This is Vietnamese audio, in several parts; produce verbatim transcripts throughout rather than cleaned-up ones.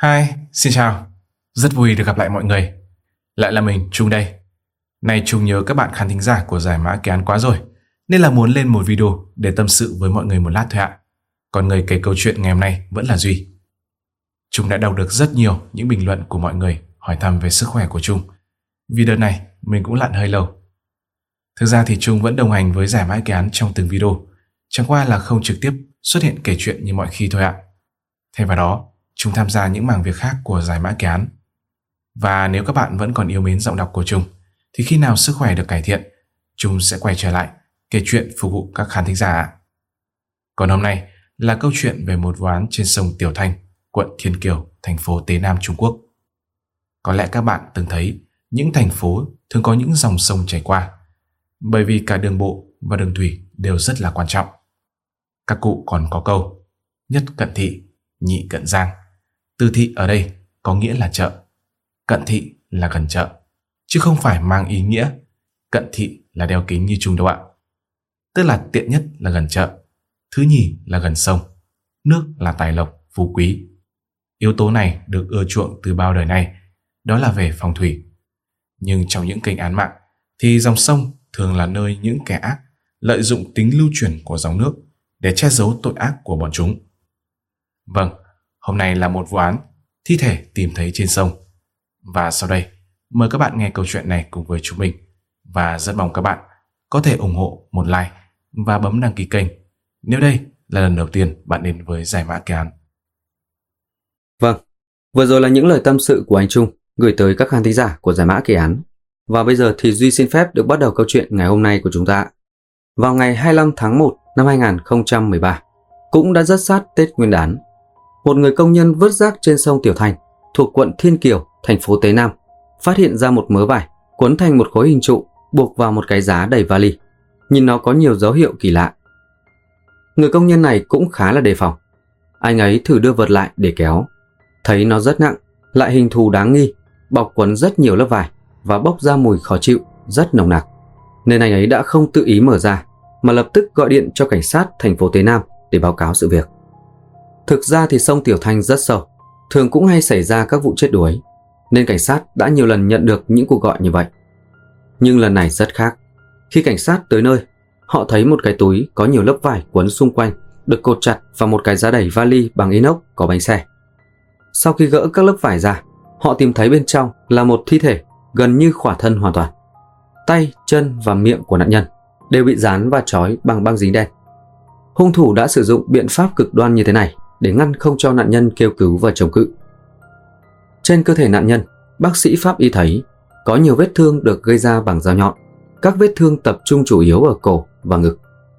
Hi, xin chào. Rất vui được gặp lại mọi người. Lại là mình, Trung đây. Này Trung nhớ các bạn khán thính giả của giải mã kỳ án quá rồi, nên là muốn lên một video để tâm sự với mọi người một lát thôi ạ. Còn người kể câu chuyện ngày hôm nay vẫn là Duy. Trung đã đọc được rất nhiều những bình luận của mọi người hỏi thăm về sức khỏe của Trung. Video này mình cũng lặn hơi lâu. Thực ra thì Trung vẫn đồng hành với giải mã kỳ án trong từng video, chẳng qua là không trực tiếp xuất hiện kể chuyện như mọi khi thôi ạ. Thay vào đó, Trung tham gia những mảng việc khác của giải mã kỳ án. Và nếu các bạn vẫn còn yêu mến giọng đọc của Trung, thì khi nào sức khỏe được cải thiện, Trung sẽ quay trở lại kể chuyện phục vụ các khán thính giả. Còn hôm nay là câu chuyện về một vụ án trên sông Tiểu Thanh, quận Thiên Kiều, thành phố Tế Nam, Trung Quốc. Có lẽ các bạn từng thấy những thành phố thường có những dòng sông chảy qua, bởi vì cả đường bộ và đường thủy đều rất là quan trọng. Các cụ còn có câu nhất cận thị, nhị cận giang. Từ thị ở đây có nghĩa là chợ, cận thị là gần chợ, chứ không phải mang ý nghĩa cận thị là đeo kính như Trung đâu ạ. Tức là tiện nhất là gần chợ, thứ nhì là gần sông, nước là tài lộc, phú quý. Yếu tố này được ưa chuộng từ bao đời nay, đó là về phong thủy. Nhưng trong những kênh án mạng thì dòng sông thường là nơi những kẻ ác lợi dụng tính lưu chuyển của dòng nước để che giấu tội ác của bọn chúng. Vâng, hôm nay là một vụ án thi thể tìm thấy trên sông. Và sau đây, mời các bạn nghe câu chuyện này cùng với chúng mình. Và rất mong các bạn có thể ủng hộ một like và bấm đăng ký kênh nếu đây là lần đầu tiên bạn đến với giải mã kỳ án. Vâng, vừa rồi là những lời tâm sự của anh Trung gửi tới các khán thính giả của giải mã kỳ án. Và bây giờ thì Duy xin phép được bắt đầu câu chuyện ngày hôm nay của chúng ta. Vào ngày hai mươi lăm tháng một năm hai nghìn không trăm mười ba, cũng đã rất sát Tết Nguyên đán, một người công nhân vớt rác trên sông Tiểu Thanh thuộc quận Thiên Kiều, thành phố Tế Nam phát hiện ra một mớ vải quấn thành một khối hình trụ buộc vào một cái giá đầy vali. Nhìn nó có nhiều dấu hiệu kỳ lạ. Người công nhân này cũng khá là đề phòng. Anh ấy thử đưa vật lại để kéo, thấy nó rất nặng, lại hình thù đáng nghi, bọc quấn rất nhiều lớp vải và bốc ra mùi khó chịu rất nồng nặc, nên anh ấy đã không tự ý mở ra mà lập tức gọi điện cho cảnh sát thành phố Tế Nam để báo cáo sự việc. Thực ra thì sông Tiểu Thanh rất sâu, thường cũng hay xảy ra các vụ chết đuối, nên cảnh sát đã nhiều lần nhận được những cuộc gọi như vậy. Nhưng lần này rất khác. Khi cảnh sát tới nơi, họ thấy một cái túi có nhiều lớp vải quấn xung quanh được cột chặt vào một cái giá đẩy vali bằng inox có bánh xe. Sau khi gỡ các lớp vải ra, họ tìm thấy bên trong là một thi thể gần như khỏa thân hoàn toàn. Tay, chân và miệng của nạn nhân đều bị dán và trói bằng băng dính đen. Hung thủ đã sử dụng biện pháp cực đoan như thế này để ngăn không cho nạn nhân kêu cứu và chống cự. Trên cơ thể nạn nhân, bác sĩ pháp y thấy có nhiều vết thương được gây ra bằng dao nhọn. Các vết thương tập trung chủ yếu ở cổ và ngực.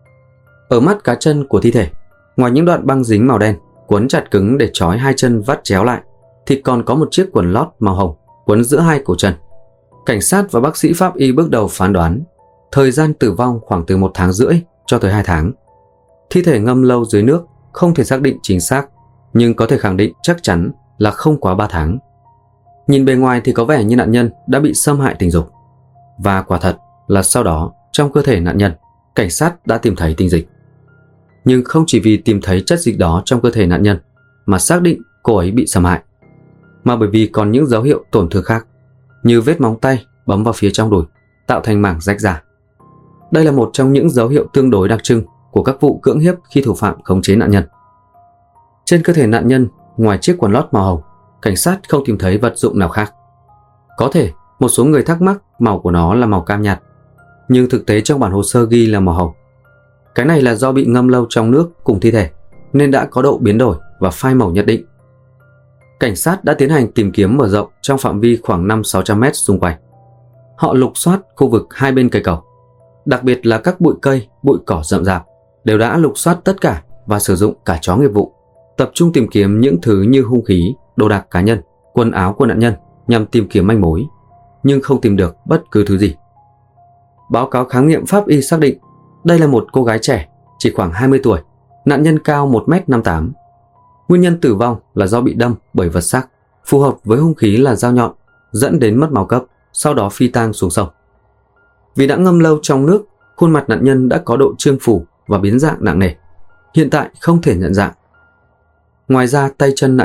Ở mắt cá chân của thi thể, ngoài những đoạn băng dính màu đen quấn chặt cứng để trói hai chân vắt chéo lại, thì còn có một chiếc quần lót màu hồng quấn giữa hai cổ chân. Cảnh sát và bác sĩ pháp y bước đầu phán đoán thời gian tử vong khoảng từ một tháng rưỡi cho tới hai tháng. Thi thể ngâm lâu dưới nước không thể xác định chính xác, nhưng có thể khẳng định chắc chắn là không quá ba tháng. Nhìn bề ngoài thì có vẻ như nạn nhân đã bị xâm hại tình dục. Và quả thật là sau đó, trong cơ thể nạn nhân, cảnh sát đã tìm thấy tinh dịch. Nhưng không chỉ vì tìm thấy chất dịch đó trong cơ thể nạn nhân mà xác định cô ấy bị xâm hại, mà bởi vì còn những dấu hiệu tổn thương khác, như vết móng tay bấm vào phía trong đùi, tạo thành mảng rách ra. Đây là một trong những dấu hiệu tương đối đặc trưng của các vụ cưỡng hiếp khi thủ phạm khống chế nạn nhân. Trên cơ thể nạn nhân, ngoài chiếc quần lót màu hồng, cảnh sát không tìm thấy vật dụng nào khác. Có thể một số người thắc mắc màu của nó là màu cam nhạt, nhưng thực tế trong bản hồ sơ ghi là màu hồng. Cái này là do bị ngâm lâu trong nước cùng thi thể nên đã có độ biến đổi và phai màu nhất định. Cảnh sát đã tiến hành tìm kiếm mở rộng trong phạm vi khoảng năm sáu trăm mét xung quanh. Họ lục soát khu vực hai bên cây cầu, đặc biệt là các bụi cây, bụi cỏ rậm rạp, đều đã lục soát tất cả và sử dụng cả chó nghiệp vụ, tập trung tìm kiếm những thứ như hung khí, đồ đạc cá nhân, quần áo của nạn nhân nhằm tìm kiếm manh mối, nhưng không tìm được bất cứ thứ gì. Báo cáo khám nghiệm pháp y xác định đây là một cô gái trẻ, chỉ khoảng hai mươi tuổi, nạn nhân cao một mét năm mươi tám. Nguyên nhân tử vong là do bị đâm bởi vật sắc, phù hợp với hung khí là dao nhọn, dẫn đến mất máu cấp, sau đó phi tang xuống sông. Vì đã ngâm lâu trong nước, khuôn mặt nạn nhân đã có độ trương phù và biến dạng nặng nề, hiện tại không thể nhận dạng. Ngoài ra tay chân nạn nhân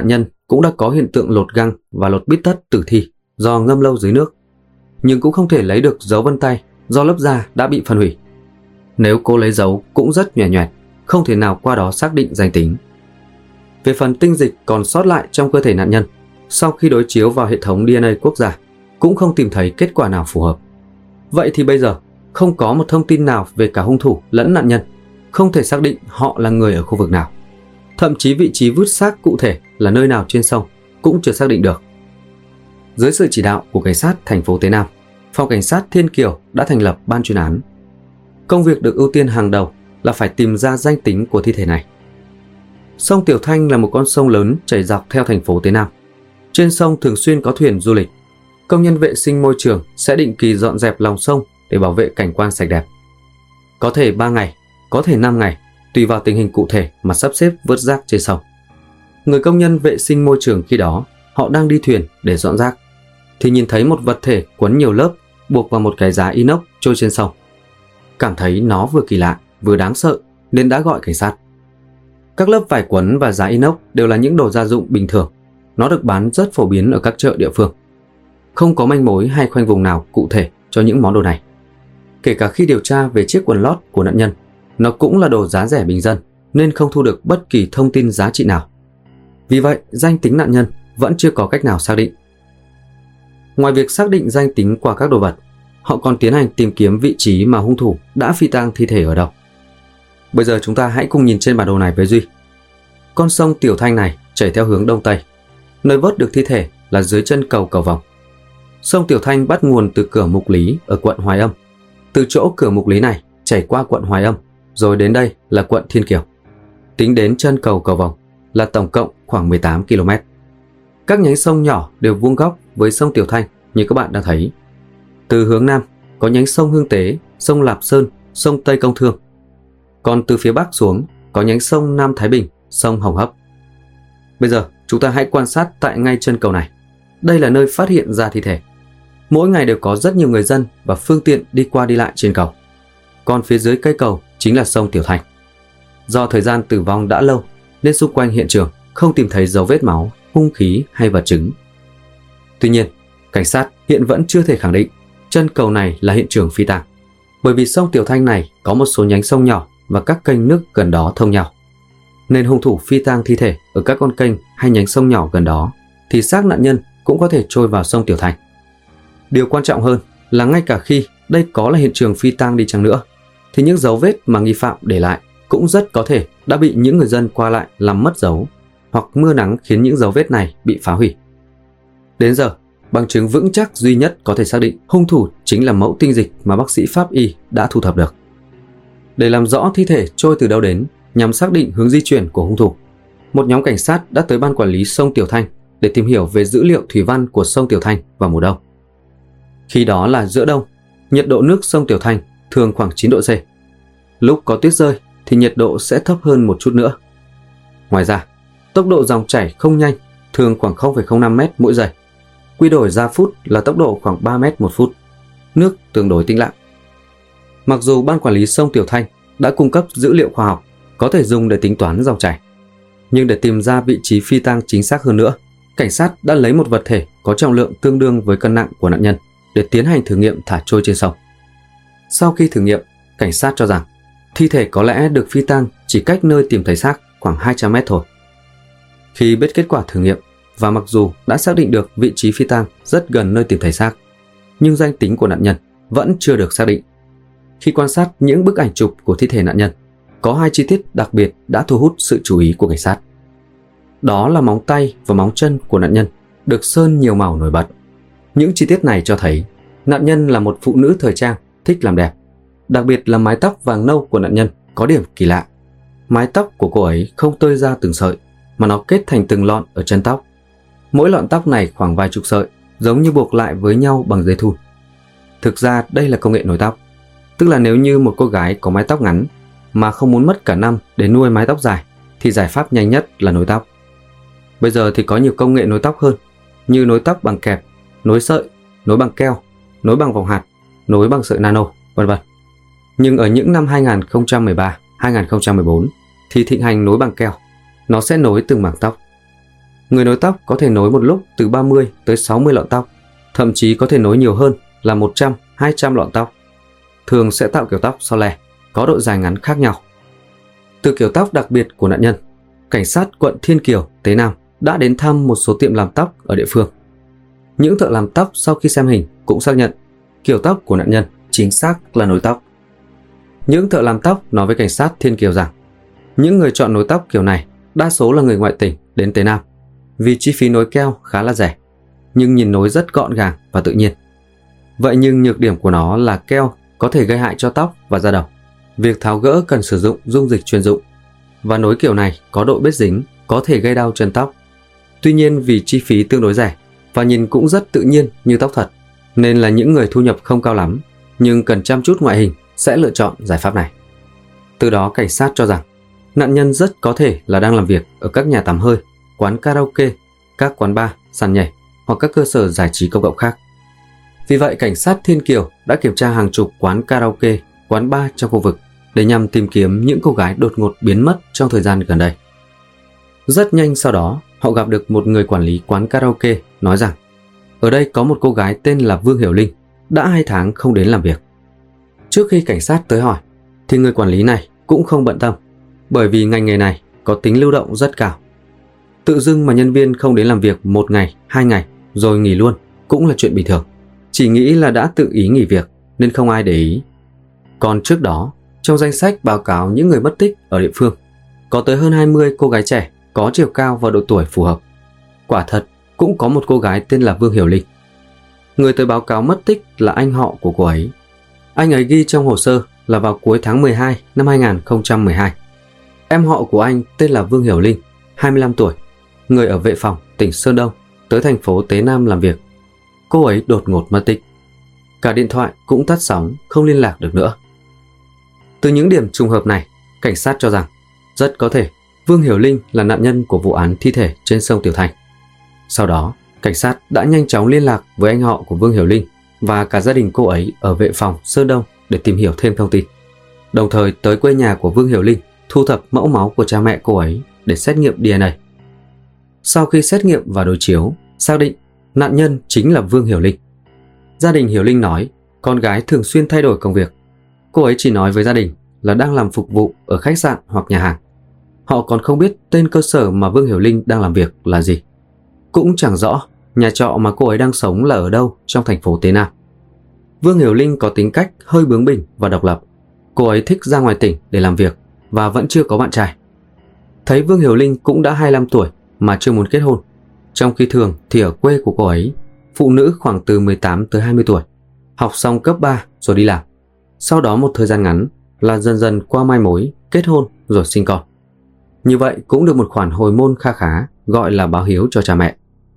cũng đã có hiện tượng lột găng và lột bít tất tử thi do ngâm lâu dưới nước, nhưng cũng không thể lấy được dấu vân tay do lớp da đã bị phân hủy. Nếu cố lấy dấu cũng rất nhòe nhòe, không thể nào qua đó xác định danh tính. Về phần tinh dịch còn sót lại trong cơ thể nạn nhân, sau khi đối chiếu vào hệ thống đê en a quốc gia, cũng không tìm thấy kết quả nào phù hợp. Vậy thì bây giờ, không có một thông tin nào về cả hung thủ lẫn nạn nhân, không thể xác định họ là người ở khu vực nào. Thậm chí vị trí vứt xác cụ thể là nơi nào trên sông cũng chưa xác định được. Dưới sự chỉ đạo của cảnh sát thành phố Tế Nam, Phòng Cảnh sát Thiên Kiều đã thành lập ban chuyên án. Công việc được ưu tiên hàng đầu là phải tìm ra danh tính của thi thể này. Sông Tiểu Thanh là một con sông lớn chảy dọc theo thành phố Tế Nam. Trên sông thường xuyên có thuyền du lịch. Công nhân vệ sinh môi trường sẽ định kỳ dọn dẹp lòng sông để bảo vệ cảnh quan sạch đẹp. Có thể ba ngày, có thể năm ngày, tùy vào tình hình cụ thể mà sắp xếp vớt rác trên sông. Người công nhân vệ sinh môi trường khi đó, họ đang đi thuyền để dọn rác, thì nhìn thấy một vật thể quấn nhiều lớp buộc vào một cái giá inox trôi trên sông. Cảm thấy nó vừa kỳ lạ, vừa đáng sợ nên đã gọi cảnh sát. Các lớp vải quấn và giá inox đều là những đồ gia dụng bình thường. Nó được bán rất phổ biến ở các chợ địa phương. Không có manh mối hay khoanh vùng nào cụ thể cho những món đồ này. Kể cả khi điều tra về chiếc quần lót của nạn nhân, nó cũng là đồ giá rẻ bình dân nên không thu được bất kỳ thông tin giá trị nào. Vì vậy, danh tính nạn nhân vẫn chưa có cách nào xác định. Ngoài việc xác định danh tính qua các đồ vật, họ còn tiến hành tìm kiếm vị trí mà hung thủ đã phi tang thi thể ở đâu. Bây giờ chúng ta hãy cùng nhìn trên bản đồ này với Duy. Con sông Tiểu Thanh này chảy theo hướng đông tây. Nơi vớt được thi thể là dưới chân cầu Cầu Vòng. Sông Tiểu Thanh bắt nguồn từ cửa Mục Lý ở quận Hoài Âm. Từ chỗ cửa Mục Lý này chảy qua quận Hoài Âm, rồi đến đây là quận Thiên Kiều. Tính đến chân cầu Cầu Vòng là tổng cộng khoảng mười tám ki lô mét. Các nhánh sông nhỏ đều vuông góc với sông Tiểu Thanh như các bạn đang thấy. Từ hướng Nam có nhánh sông Hương Tế, sông Lạp Sơn, sông Tây Công Thương. Còn từ phía Bắc xuống có nhánh sông Nam Thái Bình, sông Hồng Hấp. Bây giờ chúng ta hãy quan sát tại ngay chân cầu này. Đây là nơi phát hiện ra thi thể. Mỗi ngày đều có rất nhiều người dân và phương tiện đi qua đi lại trên cầu. Còn phía dưới cây cầu chính là sông Tiểu Thanh. Do thời gian tử vong đã lâu nên xung quanh hiện trường không tìm thấy dấu vết máu, hung khí hay vật chứng. Tuy nhiên, cảnh sát hiện vẫn chưa thể khẳng định chân cầu này là hiện trường phi tang, bởi vì sông Tiểu Thanh này có một số nhánh sông nhỏ và các kênh nước gần đó thông nhau. Nên hung thủ phi tang thi thể ở các con kênh hay nhánh sông nhỏ gần đó thì xác nạn nhân cũng có thể trôi vào sông Tiểu Thanh. Điều quan trọng hơn là ngay cả khi đây có là hiện trường phi tang đi chăng nữa thì những dấu vết mà nghi phạm để lại cũng rất có thể đã bị những người dân qua lại làm mất dấu, hoặc mưa nắng khiến những dấu vết này bị phá hủy. Đến giờ, bằng chứng vững chắc duy nhất có thể xác định hung thủ chính là mẫu tinh dịch mà bác sĩ pháp y đã thu thập được. Để làm rõ thi thể trôi từ đâu đến nhằm xác định hướng di chuyển của hung thủ, một nhóm cảnh sát đã tới ban quản lý sông Tiểu Thanh để tìm hiểu về dữ liệu thủy văn của sông Tiểu Thanh vào mùa đông. Khi đó là giữa đông, nhiệt độ nước sông Tiểu Thanh thường khoảng chín độ C. Lúc có tuyết rơi thì nhiệt độ sẽ thấp hơn một chút nữa. Ngoài ra, tốc độ dòng chảy không nhanh, thường khoảng không phẩy không năm mét mỗi giây. Quy đổi ra phút là tốc độ khoảng ba mét một phút. Nước tương đối tĩnh lặng. Mặc dù ban quản lý sông Tiểu Thanh đã cung cấp dữ liệu khoa học có thể dùng để tính toán dòng chảy, nhưng để tìm ra vị trí phi tang chính xác hơn nữa, cảnh sát đã lấy một vật thể có trọng lượng tương đương với cân nặng của nạn nhân để tiến hành thử nghiệm thả trôi trên sông. Sau khi thử nghiệm, cảnh sát cho rằng thi thể có lẽ được phi tang chỉ cách nơi tìm thấy xác khoảng hai trăm mét thôi. Khi biết kết quả thử nghiệm và mặc dù đã xác định được vị trí phi tang rất gần nơi tìm thấy xác, nhưng danh tính của nạn nhân vẫn chưa được xác định. Khi quan sát những bức ảnh chụp của thi thể nạn nhân, có hai chi tiết đặc biệt đã thu hút sự chú ý của cảnh sát. Đó là móng tay và móng chân của nạn nhân được sơn nhiều màu nổi bật. Những chi tiết này cho thấy nạn nhân là một phụ nữ thời trang thích làm đẹp. Đặc biệt là mái tóc vàng nâu của nạn nhân có điểm kỳ lạ. Mái tóc của cô ấy không tơi ra từng sợi, mà nó kết thành từng lọn ở chân tóc. Mỗi lọn tóc này khoảng vài chục sợi, giống như buộc lại với nhau bằng dây thun. Thực ra đây là công nghệ nối tóc. Tức là nếu như một cô gái có mái tóc ngắn mà không muốn mất cả năm để nuôi mái tóc dài, thì giải pháp nhanh nhất là nối tóc. Bây giờ thì có nhiều công nghệ nối tóc hơn, như nối tóc bằng kẹp, nối sợi, nối bằng keo, nối bằng vòng hạt, nối bằng sợi nano, vân vân. Nhưng ở những năm hai nghìn không trăm mười ba, hai nghìn không trăm mười bốn thì thịnh hành nối bằng keo. Nó sẽ nối từng mảng tóc. Người nối tóc có thể nối một lúc từ ba mươi tới sáu mươi lọn tóc, thậm chí có thể nối nhiều hơn là một trăm, hai trăm lọn tóc. Thường sẽ tạo kiểu tóc so le, có độ dài ngắn khác nhau. Từ kiểu tóc đặc biệt của nạn nhân, cảnh sát quận Thiên Kiều, Tế Nam đã đến thăm một số tiệm làm tóc ở địa phương. Những thợ làm tóc sau khi xem hình cũng xác nhận kiểu tóc của nạn nhân chính xác là nối tóc. Những thợ làm tóc nói với cảnh sát Thiên Kiều rằng những người chọn nối tóc kiểu này đa số là người ngoại tỉnh đến Tế Nam vì chi phí nối keo khá là rẻ, nhưng nhìn nối rất gọn gàng và tự nhiên. Vậy nhưng nhược điểm của nó là keo có thể gây hại cho tóc và da đầu. Việc tháo gỡ cần sử dụng dung dịch chuyên dụng, và nối kiểu này có độ bết dính, có thể gây đau chân tóc. Tuy nhiên vì chi phí tương đối rẻ và nhìn cũng rất tự nhiên như tóc thật, nên là những người thu nhập không cao lắm nhưng cần chăm chút ngoại hình sẽ lựa chọn giải pháp này. Từ đó cảnh sát cho rằng nạn nhân rất có thể là đang làm việc ở các nhà tắm hơi, quán karaoke, các quán bar, sàn nhảy hoặc các cơ sở giải trí công cộng khác. Vì vậy cảnh sát Thiên Kiều đã kiểm tra hàng chục quán karaoke, quán bar trong khu vực để nhằm tìm kiếm những cô gái đột ngột biến mất trong thời gian gần đây. Rất nhanh sau đó, họ gặp được một người quản lý quán karaoke nói rằng ở đây có một cô gái tên là Vương Hiểu Linh đã hai tháng không đến làm việc. Trước khi cảnh sát tới hỏi thì người quản lý này cũng không bận tâm, bởi vì ngành nghề này có tính lưu động rất cao. Tự dưng mà nhân viên không đến làm việc một ngày, hai ngày rồi nghỉ luôn cũng là chuyện bình thường. Chỉ nghĩ là đã tự ý nghỉ việc nên không ai để ý. Còn trước đó, trong danh sách báo cáo những người mất tích ở địa phương, có tới hơn hai mươi cô gái trẻ có chiều cao và độ tuổi phù hợp. Quả thật, cũng có một cô gái tên là Vương Hiểu Linh. Người tới báo cáo mất tích là anh họ của cô ấy. Anh ấy ghi trong hồ sơ là vào cuối tháng mười hai năm hai nghìn không trăm mười hai. Em họ của anh tên là Vương Hiểu Linh, hai mươi lăm tuổi, người ở Vệ Phòng, tỉnh Sơn Đông, tới thành phố Tế Nam làm việc. Cô ấy đột ngột mất tích. Cả điện thoại cũng tắt sóng, không liên lạc được nữa. Từ những điểm trùng hợp này, cảnh sát cho rằng rất có thể Vương Hiểu Linh là nạn nhân của vụ án thi thể trên sông Tiểu Thành. Sau đó, cảnh sát đã nhanh chóng liên lạc với anh họ của Vương Hiểu Linh và cả gia đình cô ấy ở Vệ Phòng, Sơn Đông để tìm hiểu thêm thông tin. Đồng thời tới quê nhà của Vương Hiểu Linh thu thập mẫu máu của cha mẹ cô ấy để xét nghiệm đê en a. Sau khi xét nghiệm và đối chiếu, xác định nạn nhân chính là Vương Hiểu Linh. Gia đình Hiểu Linh nói con gái thường xuyên thay đổi công việc. Cô ấy chỉ nói với gia đình là đang làm phục vụ ở khách sạn hoặc nhà hàng. Họ còn không biết tên cơ sở mà Vương Hiểu Linh đang làm việc là gì. Cũng chẳng rõ nhà trọ mà cô ấy đang sống là ở đâu trong thành phố Tế Nam. Vương Hiểu Linh có tính cách hơi bướng bỉnh và độc lập. Cô ấy thích ra ngoài tỉnh để làm việc và vẫn chưa có bạn trai. Thấy Vương Hiểu Linh cũng đã hai mươi lăm tuổi mà chưa muốn kết hôn, trong khi thường thì ở quê của cô ấy, phụ nữ khoảng từ mười tám tới hai mươi tuổi, học xong cấp ba rồi đi làm. Sau đó một thời gian ngắn là dần dần qua mai mối, kết hôn rồi sinh con. Như vậy cũng được một khoản hồi môn kha khá gọi là báo hiếu cho cha mẹ.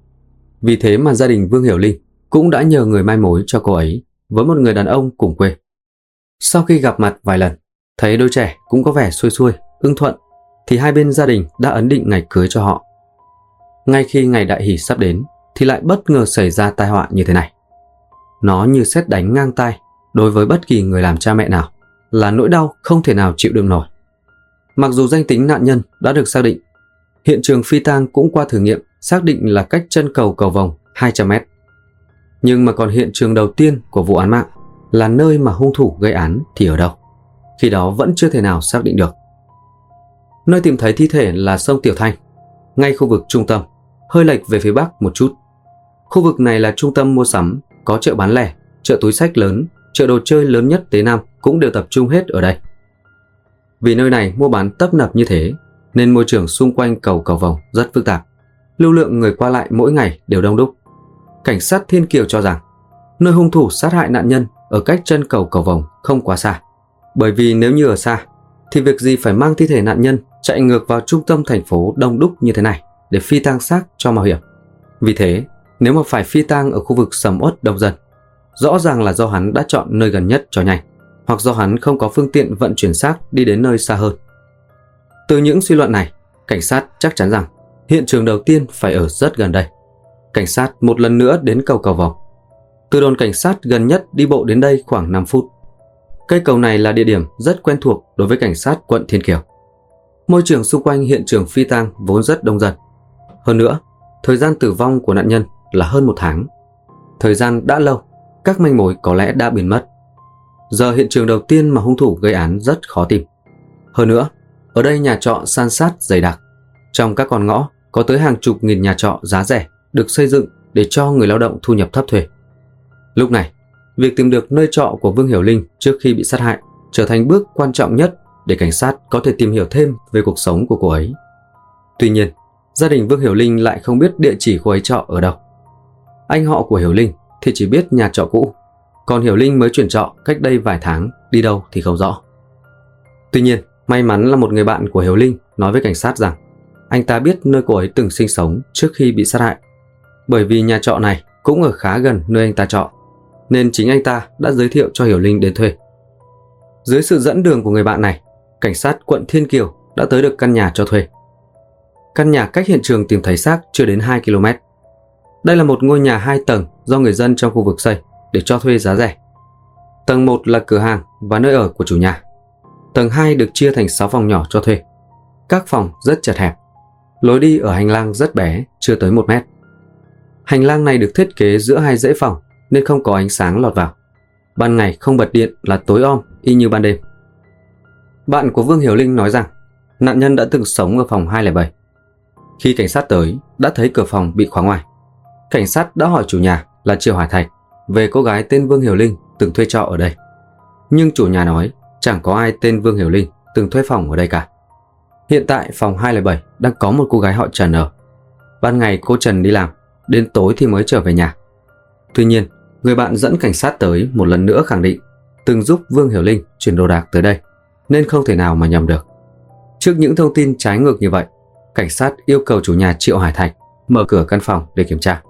Vì thế mà gia đình Vương Hiểu Linh cũng đã nhờ người mai mối cho cô ấy với một người đàn ông cùng quê. Sau khi gặp mặt vài lần, thấy đôi trẻ cũng có vẻ xuôi xuôi, ưng thuận, thì hai bên gia đình đã ấn định ngày cưới cho họ. Ngay khi ngày đại hỷ sắp đến thì lại bất ngờ xảy ra tai họa như thế này. Nó như sét đánh ngang tai đối với bất kỳ người làm cha mẹ nào, là nỗi đau không thể nào chịu đựng nổi. Mặc dù danh tính nạn nhân đã được xác định, hiện trường phi tang cũng qua thử nghiệm xác định là cách chân cầu cầu vồng hai trăm mét. Nhưng mà còn hiện trường đầu tiên của vụ án mạng là nơi mà hung thủ gây án thì ở đâu? Khi đó vẫn chưa thể nào xác định được. Nơi tìm thấy thi thể là sông Tiểu Thanh, ngay khu vực trung tâm, hơi lệch về phía bắc một chút. Khu vực này là trung tâm mua sắm, có chợ bán lẻ, chợ túi xách lớn, chợ đồ chơi lớn nhất Tế Nam cũng đều tập trung hết ở đây. Vì nơi này mua bán tấp nập như thế, nên môi trường xung quanh cầu cầu vồng rất phức tạp. Lưu lượng người qua lại mỗi ngày đều đông đúc. Cảnh sát Thiên Kiều cho rằng nơi hung thủ sát hại nạn nhân ở cách chân cầu cầu vồng không quá xa. Bởi vì nếu như ở xa, thì việc gì phải mang thi thể nạn nhân chạy ngược vào trung tâm thành phố đông đúc như thế này để phi tang xác cho mạo hiểm. Vì thế, nếu mà phải phi tang ở khu vực sầm uất đông dân, rõ ràng là do hắn đã chọn nơi gần nhất cho nhanh, hoặc do hắn không có phương tiện vận chuyển xác đi đến nơi xa hơn. Từ những suy luận này, cảnh sát chắc chắn rằng hiện trường đầu tiên phải ở rất gần đây. Cảnh sát một lần nữa đến cầu cầu vồng. Từ đồn cảnh sát gần nhất đi bộ đến đây khoảng năm phút. Cây cầu này là địa điểm rất quen thuộc đối với cảnh sát quận Thiên Kiều. Môi trường xung quanh hiện trường phi tang vốn rất đông dân. Hơn nữa, thời gian tử vong của nạn nhân là hơn một tháng. Thời gian đã lâu, các manh mối có lẽ đã biến mất. Giờ hiện trường đầu tiên mà hung thủ gây án rất khó tìm. Hơn nữa, ở đây nhà trọ san sát dày đặc. Trong các con ngõ có tới hàng chục nghìn nhà trọ giá rẻ được xây dựng để cho người lao động thu nhập thấp thuê. Lúc này, việc tìm được nơi trọ của Vương Hiểu Linh trước khi bị sát hại trở thành bước quan trọng nhất để cảnh sát có thể tìm hiểu thêm về cuộc sống của cô ấy. Tuy nhiên, gia đình Vương Hiểu Linh lại không biết địa chỉ cô ấy trọ ở đâu. Anh họ của Hiểu Linh thì chỉ biết nhà trọ cũ, còn Hiểu Linh mới chuyển trọ cách đây vài tháng, đi đâu thì không rõ. Tuy nhiên, may mắn là một người bạn của Hiểu Linh nói với cảnh sát rằng anh ta biết nơi cô ấy từng sinh sống trước khi bị sát hại. Bởi vì nhà trọ này cũng ở khá gần nơi anh ta trọ, nên chính anh ta đã giới thiệu cho Hiểu Linh đến thuê. Dưới sự dẫn đường của người bạn này, cảnh sát quận Thiên Kiều đã tới được căn nhà cho thuê. Căn nhà cách hiện trường tìm thấy xác chưa đến hai ki lô mét. Đây là một ngôi nhà hai tầng do người dân trong khu vực xây để cho thuê giá rẻ. Tầng một là cửa hàng và nơi ở của chủ nhà. Tầng hai được chia thành sáu phòng nhỏ cho thuê. Các phòng rất chật hẹp. Lối đi ở hành lang rất bé, chưa tới một mét. Hành lang này được thiết kế giữa hai dãy phòng nên không có ánh sáng lọt vào. Ban ngày không bật điện là tối om y như ban đêm. Bạn của Vương Hiểu Linh nói rằng nạn nhân đã từng sống ở phòng hai không bảy. Khi cảnh sát tới, đã thấy cửa phòng bị khóa ngoài. Cảnh sát đã hỏi chủ nhà là Triệu Hải Thạch về cô gái tên Vương Hiểu Linh từng thuê trọ ở đây. Nhưng chủ nhà nói chẳng có ai tên Vương Hiểu Linh từng thuê phòng ở đây cả. Hiện tại phòng hai không bảy đang có một cô gái họ Trần ở. Ban ngày cô Trần đi làm, đến tối thì mới trở về nhà. Tuy nhiên, người bạn dẫn cảnh sát tới một lần nữa khẳng định từng giúp Vương Hiểu Linh chuyển đồ đạc tới đây, nên không thể nào mà nhầm được. Trước những thông tin trái ngược như vậy, cảnh sát yêu cầu chủ nhà Triệu Hải Thạch mở cửa căn phòng để kiểm tra.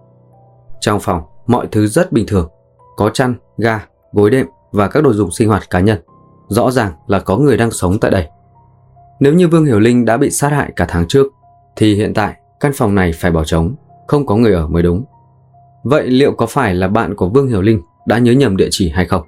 Trong phòng, mọi thứ rất bình thường, có chăn, ga, gối đệm và các đồ dùng sinh hoạt cá nhân. Rõ ràng là có người đang sống tại đây. Nếu như Vương Hiểu Linh đã bị sát hại cả tháng trước, thì hiện tại căn phòng này phải bỏ trống, không có người ở mới đúng. Vậy liệu có phải là bạn của Vương Hiểu Linh đã nhớ nhầm địa chỉ hay không?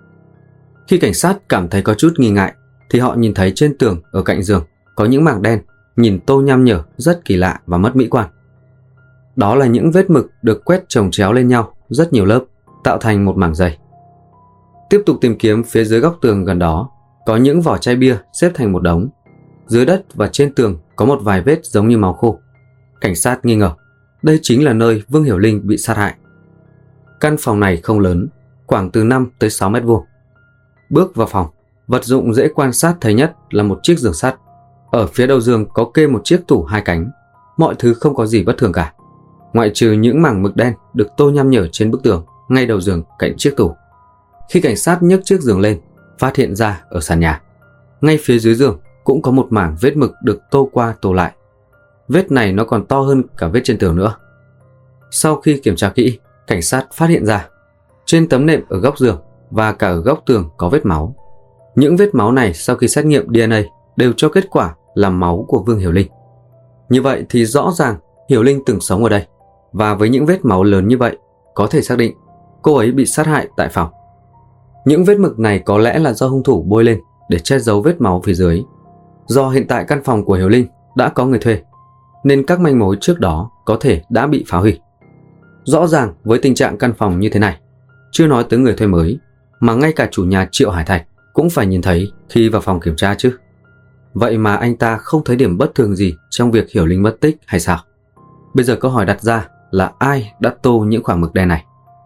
Khi cảnh sát cảm thấy có chút nghi ngại, thì họ nhìn thấy trên tường ở cạnh giường có những mảng đen, nhìn tô nham nhở rất kỳ lạ và mất mỹ quan. Đó là những vết mực được quét chồng chéo lên nhau rất nhiều lớp, tạo thành một mảng dày. Tiếp tục tìm kiếm phía dưới góc tường gần đó, có những vỏ chai bia xếp thành một đống. Dưới đất và trên tường có một vài vết giống như máu khô. Cảnh sát nghi ngờ đây chính là nơi Vương Hiểu Linh bị sát hại. Căn phòng này không lớn, khoảng từ năm tới sáu mét vuông. Bước vào phòng, vật dụng dễ quan sát thấy nhất là một chiếc giường sắt. Ở phía đầu giường có kê một chiếc tủ hai cánh. Mọi thứ không có gì bất thường cả, ngoại trừ những mảng mực đen được tô nham nhở trên bức tường ngay đầu giường cạnh chiếc tủ. Khi cảnh sát nhấc chiếc giường lên, phát hiện ra ở sàn nhà, ngay phía dưới giường cũng có một mảng vết mực được tô qua tô lại. Vết này nó còn to hơn cả vết trên tường nữa. Sau khi kiểm tra kỹ, cảnh sát phát hiện ra trên tấm nệm ở góc giường và cả ở góc tường có vết máu. Những vết máu này sau khi xét nghiệm đê en a đều cho kết quả là máu của Vương Hiểu Linh. Như vậy thì rõ ràng Hiểu Linh từng sống ở đây, và với những vết máu lớn như vậy, có thể xác định cô ấy bị sát hại tại phòng. Những vết mực này có lẽ là do hung thủ bôi lên để che giấu vết máu phía dưới. Do hiện tại căn phòng của Hiểu Linh đã có người thuê, nên các manh mối trước đó có thể đã bị phá hủy. Rõ ràng với tình trạng căn phòng như thế này, chưa nói tới người thuê mới, mà ngay cả chủ nhà Triệu Hải Thạch cũng phải nhìn thấy khi vào phòng kiểm tra chứ. Vậy mà anh ta không thấy điểm bất thường gì trong việc Hiểu Linh mất tích hay sao? Bây giờ câu hỏi đặt ra là ai đã tô những khoảng mực đen này?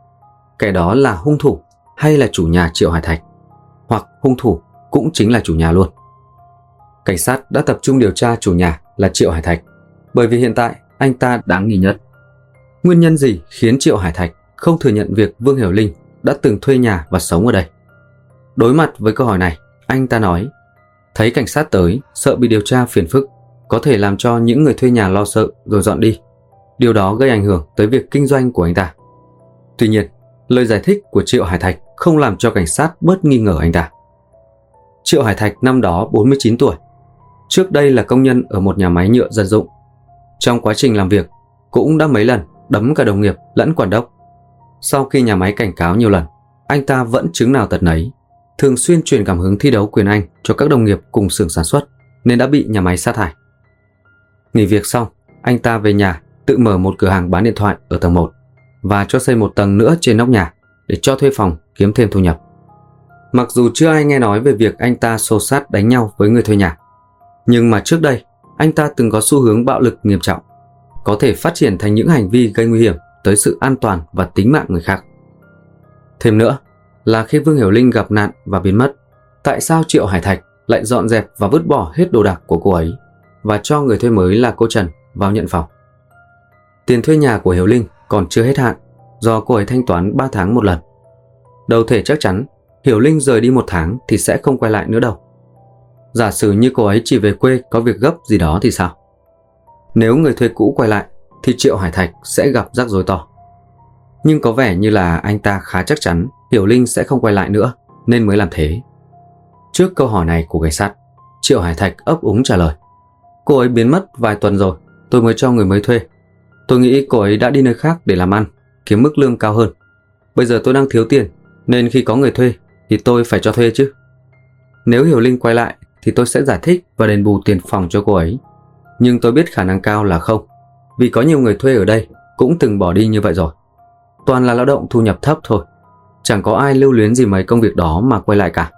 Kẻ đó là hung thủ hay là chủ nhà Triệu Hải Thạch? Hoặc hung thủ cũng chính là chủ nhà luôn? Cảnh sát đã tập trung điều tra chủ nhà là Triệu Hải Thạch, bởi vì hiện tại anh ta đáng nghi nhất. Nguyên nhân gì khiến Triệu Hải Thạch không thừa nhận việc Vương Hiểu Linh đã từng thuê nhà và sống ở đây? Đối mặt với câu hỏi này, anh ta nói thấy cảnh sát tới, sợ bị điều tra phiền phức, có thể làm cho những người thuê nhà lo sợ rồi dọn đi. Điều đó gây ảnh hưởng tới việc kinh doanh của anh ta. Tuy nhiên, lời giải thích của Triệu Hải Thạch không làm cho cảnh sát bớt nghi ngờ anh ta. Triệu Hải Thạch năm đó bốn mươi chín tuổi. Trước đây là công nhân ở một nhà máy nhựa dân dụng. Trong quá trình làm việc, cũng đã mấy lần đấm cả đồng nghiệp lẫn quản đốc. Sau khi nhà máy cảnh cáo nhiều lần, anh ta vẫn chứng nào tật nấy, thường xuyên truyền cảm hứng thi đấu quyền Anh cho các đồng nghiệp cùng xưởng sản xuất, nên đã bị nhà máy sa thải. Nghỉ việc xong, anh ta về nhà tự mở một cửa hàng bán điện thoại ở tầng một và cho xây một tầng nữa trên nóc nhà để cho thuê phòng kiếm thêm thu nhập. Mặc dù chưa ai nghe nói về việc anh ta xô xát đánh nhau với người thuê nhà, nhưng mà trước đây anh ta từng có xu hướng bạo lực nghiêm trọng, có thể phát triển thành những hành vi gây nguy hiểm tới sự an toàn và tính mạng người khác. Thêm nữa là khi Vương Hiểu Linh gặp nạn và biến mất, tại sao Triệu Hải Thạch lại dọn dẹp và vứt bỏ hết đồ đạc của cô ấy và cho người thuê mới là cô Trần vào nhận phòng? Tiền thuê nhà của Hiểu Linh còn chưa hết hạn do cô ấy thanh toán ba tháng một lần. Đâu thể chắc chắn Hiểu Linh rời đi một tháng thì sẽ không quay lại nữa đâu. Giả sử như cô ấy chỉ về quê có việc gấp gì đó thì sao? Nếu người thuê cũ quay lại thì Triệu Hải Thạch sẽ gặp rắc rối to. Nhưng có vẻ như là anh ta khá chắc chắn Hiểu Linh sẽ không quay lại nữa nên mới làm thế. Trước câu hỏi này của cảnh sát, Triệu Hải Thạch ấp úng trả lời: Cô ấy biến mất vài tuần rồi, tôi mới cho người mới thuê. Tôi nghĩ cô ấy đã đi nơi khác để làm ăn, kiếm mức lương cao hơn. Bây giờ tôi đang thiếu tiền, nên khi có người thuê thì tôi phải cho thuê chứ. Nếu Hiểu Linh quay lại thì tôi sẽ giải thích và đền bù tiền phòng cho cô ấy. Nhưng tôi biết khả năng cao là không, vì có nhiều người thuê ở đây cũng từng bỏ đi như vậy rồi. Toàn là lao động thu nhập thấp thôi, chẳng có ai lưu luyến gì mấy công việc đó mà quay lại cả.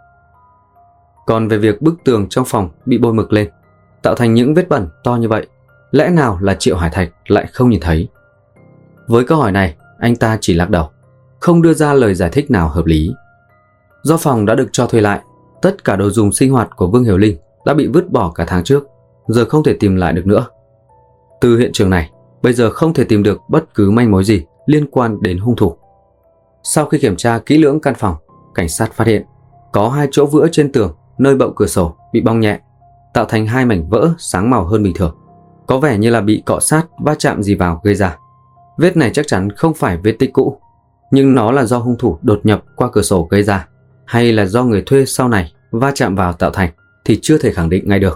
Còn về việc bức tường trong phòng bị bôi mực lên, tạo thành những vết bẩn to như vậy, lẽ nào là Triệu Hải Thạch lại không nhìn thấy? Với câu hỏi này, anh ta chỉ lắc đầu, không đưa ra lời giải thích nào hợp lý. Do phòng đã được cho thuê lại, tất cả đồ dùng sinh hoạt của Vương Hiểu Linh đã bị vứt bỏ cả tháng trước, giờ không thể tìm lại được nữa. Từ hiện trường này, bây giờ không thể tìm được bất cứ manh mối gì liên quan đến hung thủ. Sau khi kiểm tra kỹ lưỡng căn phòng, cảnh sát phát hiện có hai chỗ vữa trên tường nơi bậu cửa sổ bị bong nhẹ, tạo thành hai mảnh vỡ sáng màu hơn bình thường. Có vẻ như là bị cọ sát va chạm gì vào gây ra. Vết này chắc chắn không phải vết tích cũ, nhưng nó là do hung thủ đột nhập qua cửa sổ gây ra, hay là do người thuê sau này va chạm vào tạo thành thì chưa thể khẳng định ngay được.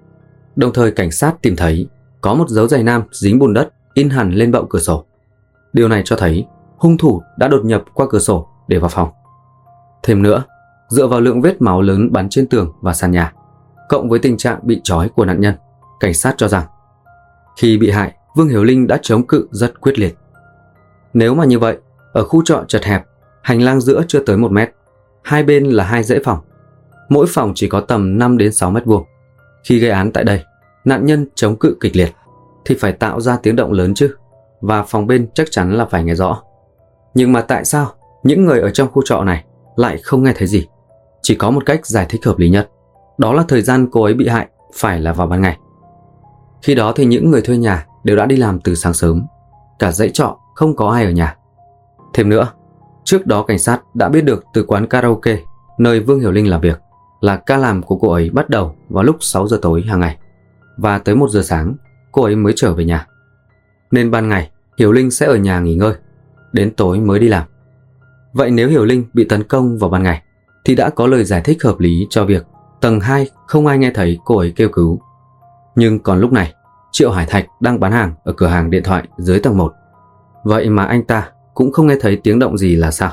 Đồng thời cảnh sát tìm thấy có một dấu giày nam dính bùn đất in hẳn lên bậu cửa sổ. Điều này cho thấy hung thủ đã đột nhập qua cửa sổ để vào phòng. Thêm nữa, dựa vào lượng vết máu lớn bắn trên tường và sàn nhà, cộng với tình trạng bị trói của nạn nhân, cảnh sát cho rằng khi bị hại, Vương Hiểu Linh đã chống cự rất quyết liệt. Nếu mà như vậy, ở khu trọ chật hẹp, hành lang giữa chưa tới một mét, hai bên là hai dãy phòng, mỗi phòng chỉ có tầm năm đến sáu mét vuông. Khi gây án tại đây, nạn nhân chống cự kịch liệt thì phải tạo ra tiếng động lớn chứ, và phòng bên chắc chắn là phải nghe rõ. Nhưng mà tại sao những người ở trong khu trọ này lại không nghe thấy gì? Chỉ có một cách giải thích hợp lý nhất, đó là thời gian cô ấy bị hại phải là vào ban ngày. Khi đó thì những người thuê nhà đều đã đi làm từ sáng sớm, cả dãy trọ không có ai ở nhà. Thêm nữa, trước đó cảnh sát đã biết được từ quán karaoke nơi Vương Hiểu Linh làm việc là ca làm của cô ấy bắt đầu vào lúc sáu giờ tối hàng ngày, và tới một giờ sáng cô ấy mới trở về nhà. Nên ban ngày Hiểu Linh sẽ ở nhà nghỉ ngơi, đến tối mới đi làm. Vậy nếu Hiểu Linh bị tấn công vào ban ngày thì đã có lời giải thích hợp lý cho việc tầng hai không ai nghe thấy cô ấy kêu cứu. Nhưng còn lúc này, Triệu Hải Thạch đang bán hàng ở cửa hàng điện thoại dưới tầng một. Vậy mà anh ta cũng không nghe thấy tiếng động gì là sao?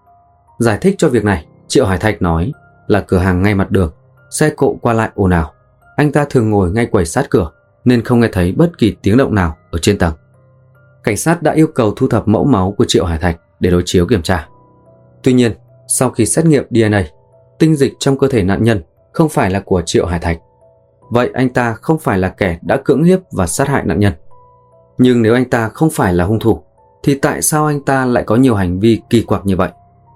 Giải thích cho việc này, Triệu Hải Thạch nói là cửa hàng ngay mặt đường, xe cộ qua lại ồn ào. Anh ta thường ngồi ngay quầy sát cửa nên không nghe thấy bất kỳ tiếng động nào ở trên tầng. Cảnh sát đã yêu cầu thu thập mẫu máu của Triệu Hải Thạch để đối chiếu kiểm tra. Tuy nhiên, sau khi xét nghiệm đê en a, tinh dịch trong cơ thể nạn nhân không phải là của Triệu Hải Thạch. Vậy anh ta không phải là kẻ đã cưỡng hiếp và sát hại nạn nhân. Nhưng nếu anh ta không phải là hung thủ, thì tại sao anh ta lại có nhiều hành vi kỳ quặc như vậy?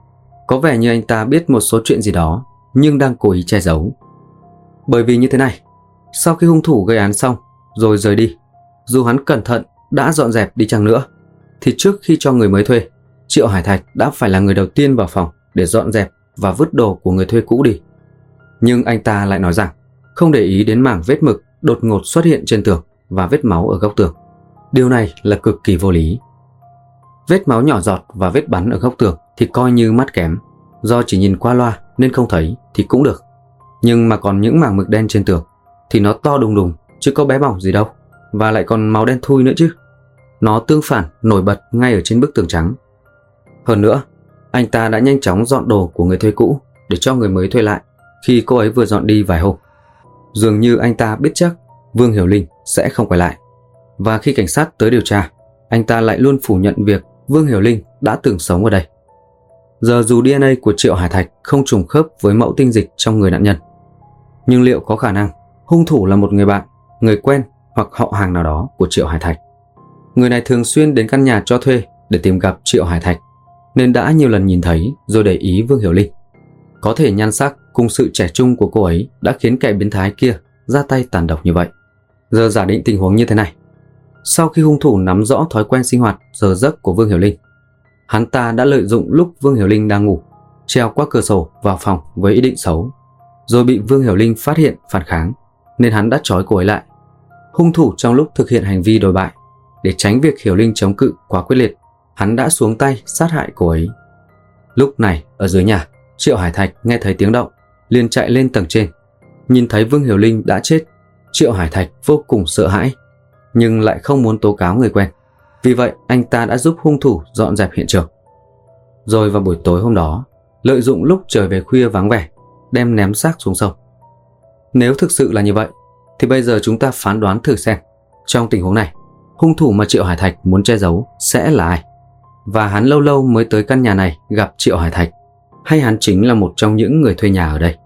Có vẻ như anh ta biết một số chuyện gì đó, nhưng đang cố ý che giấu. Bởi vì như thế này, sau khi hung thủ gây án xong, rồi rời đi, dù hắn cẩn thận đã dọn dẹp đi chăng nữa, thì trước khi cho người mới thuê, Triệu Hải Thạch đã phải là người đầu tiên vào phòng để dọn dẹp và vứt đồ của người thuê cũ đi. Nhưng anh ta lại nói rằng không để ý đến mảng vết mực đột ngột xuất hiện trên tường và vết máu ở góc tường. Điều này là cực kỳ vô lý. Vết máu nhỏ giọt và vết bắn ở góc tường thì coi như mắt kém, do chỉ nhìn qua loa nên không thấy thì cũng được. Nhưng mà còn những mảng mực đen trên tường thì nó to đùng đùng chứ có bé bỏng gì đâu, và lại còn màu đen thui nữa chứ. Nó tương phản nổi bật ngay ở trên bức tường trắng. Hơn nữa, anh ta đã nhanh chóng dọn đồ của người thuê cũ để cho người mới thuê lại khi cô ấy vừa dọn đi vài hôm. Dường như anh ta biết chắc Vương Hiểu Linh sẽ không quay lại. Và khi cảnh sát tới điều tra, anh ta lại luôn phủ nhận việc Vương Hiểu Linh đã từng sống ở đây. Giờ dù đê en a của Triệu Hải Thạch không trùng khớp với mẫu tinh dịch trong người nạn nhân, nhưng liệu có khả năng hung thủ là một người bạn, người quen hoặc họ hàng nào đó của Triệu Hải Thạch? Người này thường xuyên đến căn nhà cho thuê để tìm gặp Triệu Hải Thạch, nên đã nhiều lần nhìn thấy rồi để ý Vương Hiểu Linh. Có thể nhan sắc cùng sự trẻ trung của cô ấy đã khiến kẻ biến thái kia ra tay tàn độc như vậy. Giờ giả định tình huống như thế này. Sau khi hung thủ nắm rõ thói quen sinh hoạt giờ giấc của Vương Hiểu Linh, hắn ta đã lợi dụng lúc Vương Hiểu Linh đang ngủ, trèo qua cửa sổ vào phòng với ý định xấu, rồi bị Vương Hiểu Linh phát hiện phản kháng, nên hắn đã trói cô ấy lại. Hung thủ trong lúc thực hiện hành vi đồi bại, để tránh việc Hiểu Linh chống cự quá quyết liệt, hắn đã xuống tay sát hại cô ấy. Lúc này ở dưới nhà, Triệu Hải Thạch nghe thấy tiếng động, liền chạy lên tầng trên. Nhìn thấy Vương Hiểu Linh đã chết, Triệu Hải Thạch vô cùng sợ hãi, nhưng lại không muốn tố cáo người quen. Vì vậy anh ta đã giúp hung thủ dọn dẹp hiện trường. Rồi vào buổi tối hôm đó, lợi dụng lúc trời về khuya vắng vẻ, đem ném xác xuống sông. Nếu thực sự là như vậy, thì bây giờ chúng ta phán đoán thử xem, trong tình huống này, hung thủ mà Triệu Hải Thạch muốn che giấu sẽ là ai? Và hắn lâu lâu mới tới căn nhà này gặp Triệu Hải Thạch, hay hắn chính là một trong những người thuê nhà ở đây?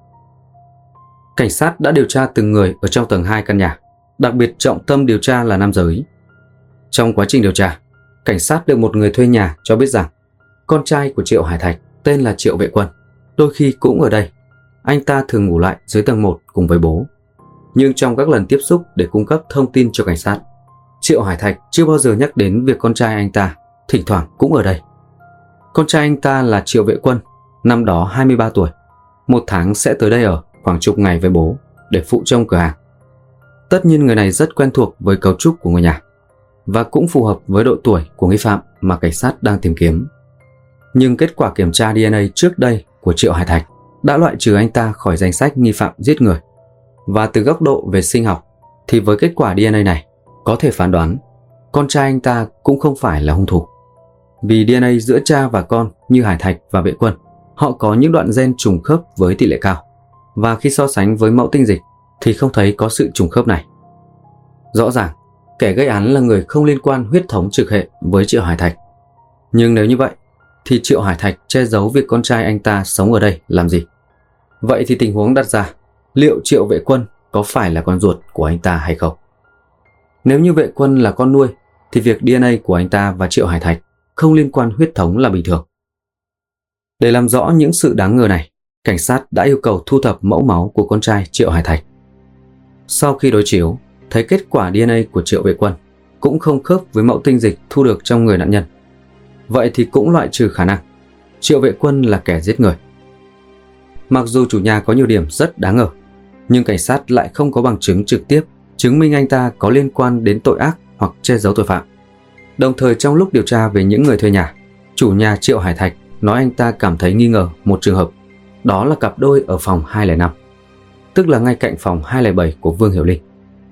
Cảnh sát đã điều tra từng người ở trong tầng hai căn nhà, đặc biệt trọng tâm điều tra là nam giới. Trong quá trình điều tra, cảnh sát được một người thuê nhà cho biết rằng con trai của Triệu Hải Thạch tên là Triệu Vệ Quân, đôi khi cũng ở đây. Anh ta thường ngủ lại dưới tầng một cùng với bố. Nhưng trong các lần tiếp xúc để cung cấp thông tin cho cảnh sát, Triệu Hải Thạch chưa bao giờ nhắc đến việc con trai anh ta thỉnh thoảng cũng ở đây. Con trai anh ta là Triệu Vệ Quân, năm đó hai mươi ba tuổi, một tháng sẽ tới đây ở khoảng chục ngày với bố để phụ trông cửa hàng. Tất nhiên người này rất quen thuộc với cấu trúc của ngôi nhà và cũng phù hợp với độ tuổi của nghi phạm mà cảnh sát đang tìm kiếm. Nhưng kết quả kiểm tra đê en a trước đây của Triệu Hải Thạch đã loại trừ anh ta khỏi danh sách nghi phạm giết người. Và từ góc độ về sinh học thì với kết quả đê en a này có thể phán đoán con trai anh ta cũng không phải là hung thủ. Vì đê en a giữa cha và con như Hải Thạch và Vệ Quân, họ có những đoạn gen trùng khớp với tỷ lệ cao. Và khi so sánh với mẫu tinh dịch thì không thấy có sự trùng khớp này. Rõ ràng, kẻ gây án là người không liên quan huyết thống trực hệ với Triệu Hải Thạch. Nhưng nếu như vậy, thì Triệu Hải Thạch che giấu việc con trai anh ta sống ở đây làm gì? Vậy thì tình huống đặt ra, liệu Triệu Vệ Quân có phải là con ruột của anh ta hay không? Nếu như Vệ Quân là con nuôi, thì việc đê en a của anh ta và Triệu Hải Thạch không liên quan huyết thống là bình thường. Để làm rõ những sự đáng ngờ này, cảnh sát đã yêu cầu thu thập mẫu máu của con trai Triệu Hải Thạch. Sau khi đối chiếu, thấy kết quả đê en a của Triệu Vệ Quân cũng không khớp với mẫu tinh dịch thu được trong người nạn nhân. Vậy thì cũng loại trừ khả năng Triệu Vệ Quân là kẻ giết người. Mặc dù chủ nhà có nhiều điểm rất đáng ngờ, nhưng cảnh sát lại không có bằng chứng trực tiếp chứng minh anh ta có liên quan đến tội ác hoặc che giấu tội phạm. Đồng thời trong lúc điều tra về những người thuê nhà, chủ nhà Triệu Hải Thạch nói anh ta cảm thấy nghi ngờ một trường hợp, đó là cặp đôi ở phòng hai không năm, tức là ngay cạnh phòng hai không bảy của Vương Hiểu Linh.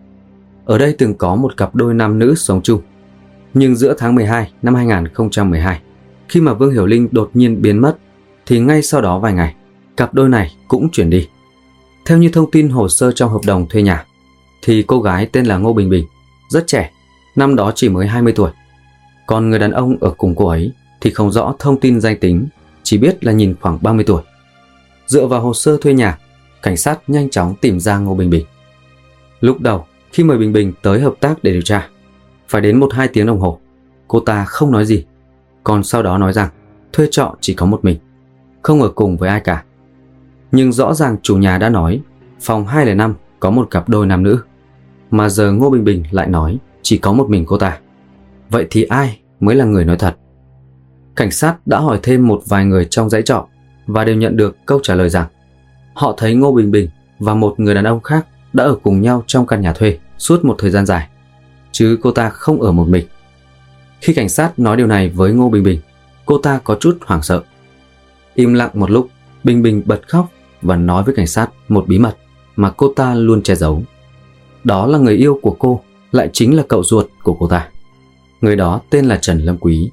Ở đây từng có một cặp đôi nam nữ sống chung, nhưng giữa tháng mười hai năm hai nghìn không trăm mười hai, khi mà Vương Hiểu Linh đột nhiên biến mất, thì ngay sau đó vài ngày, cặp đôi này cũng chuyển đi. Theo như thông tin hồ sơ trong hợp đồng thuê nhà, thì cô gái tên là Ngô Bình Bình, rất trẻ, năm đó chỉ mới hai mươi tuổi. Còn người đàn ông ở cùng cô ấy thì không rõ thông tin danh tính, chỉ biết là nhìn khoảng ba mươi tuổi. Dựa vào hồ sơ thuê nhà, cảnh sát nhanh chóng tìm ra Ngô Bình Bình. Lúc đầu, khi mời Bình Bình tới hợp tác để điều tra, phải đến một hai tiếng đồng hồ, cô ta không nói gì. Còn sau đó nói rằng thuê trọ chỉ có một mình, không ở cùng với ai cả. Nhưng rõ ràng chủ nhà đã nói phòng hai không năm có một cặp đôi nam nữ, mà giờ Ngô Bình Bình lại nói chỉ có một mình cô ta. Vậy thì ai mới là người nói thật? Cảnh sát đã hỏi thêm một vài người trong dãy trọ và đều nhận được câu trả lời rằng họ thấy Ngô Bình Bình và một người đàn ông khác đã ở cùng nhau trong căn nhà thuê suốt một thời gian dài, chứ cô ta không ở một mình. Khi cảnh sát nói điều này với Ngô Bình Bình, cô ta có chút hoảng sợ. Im lặng một lúc, Bình Bình bật khóc và nói với cảnh sát một bí mật mà cô ta luôn che giấu. Đó là người yêu của cô lại chính là cậu ruột của cô ta. Người đó tên là Trần Lâm Quý.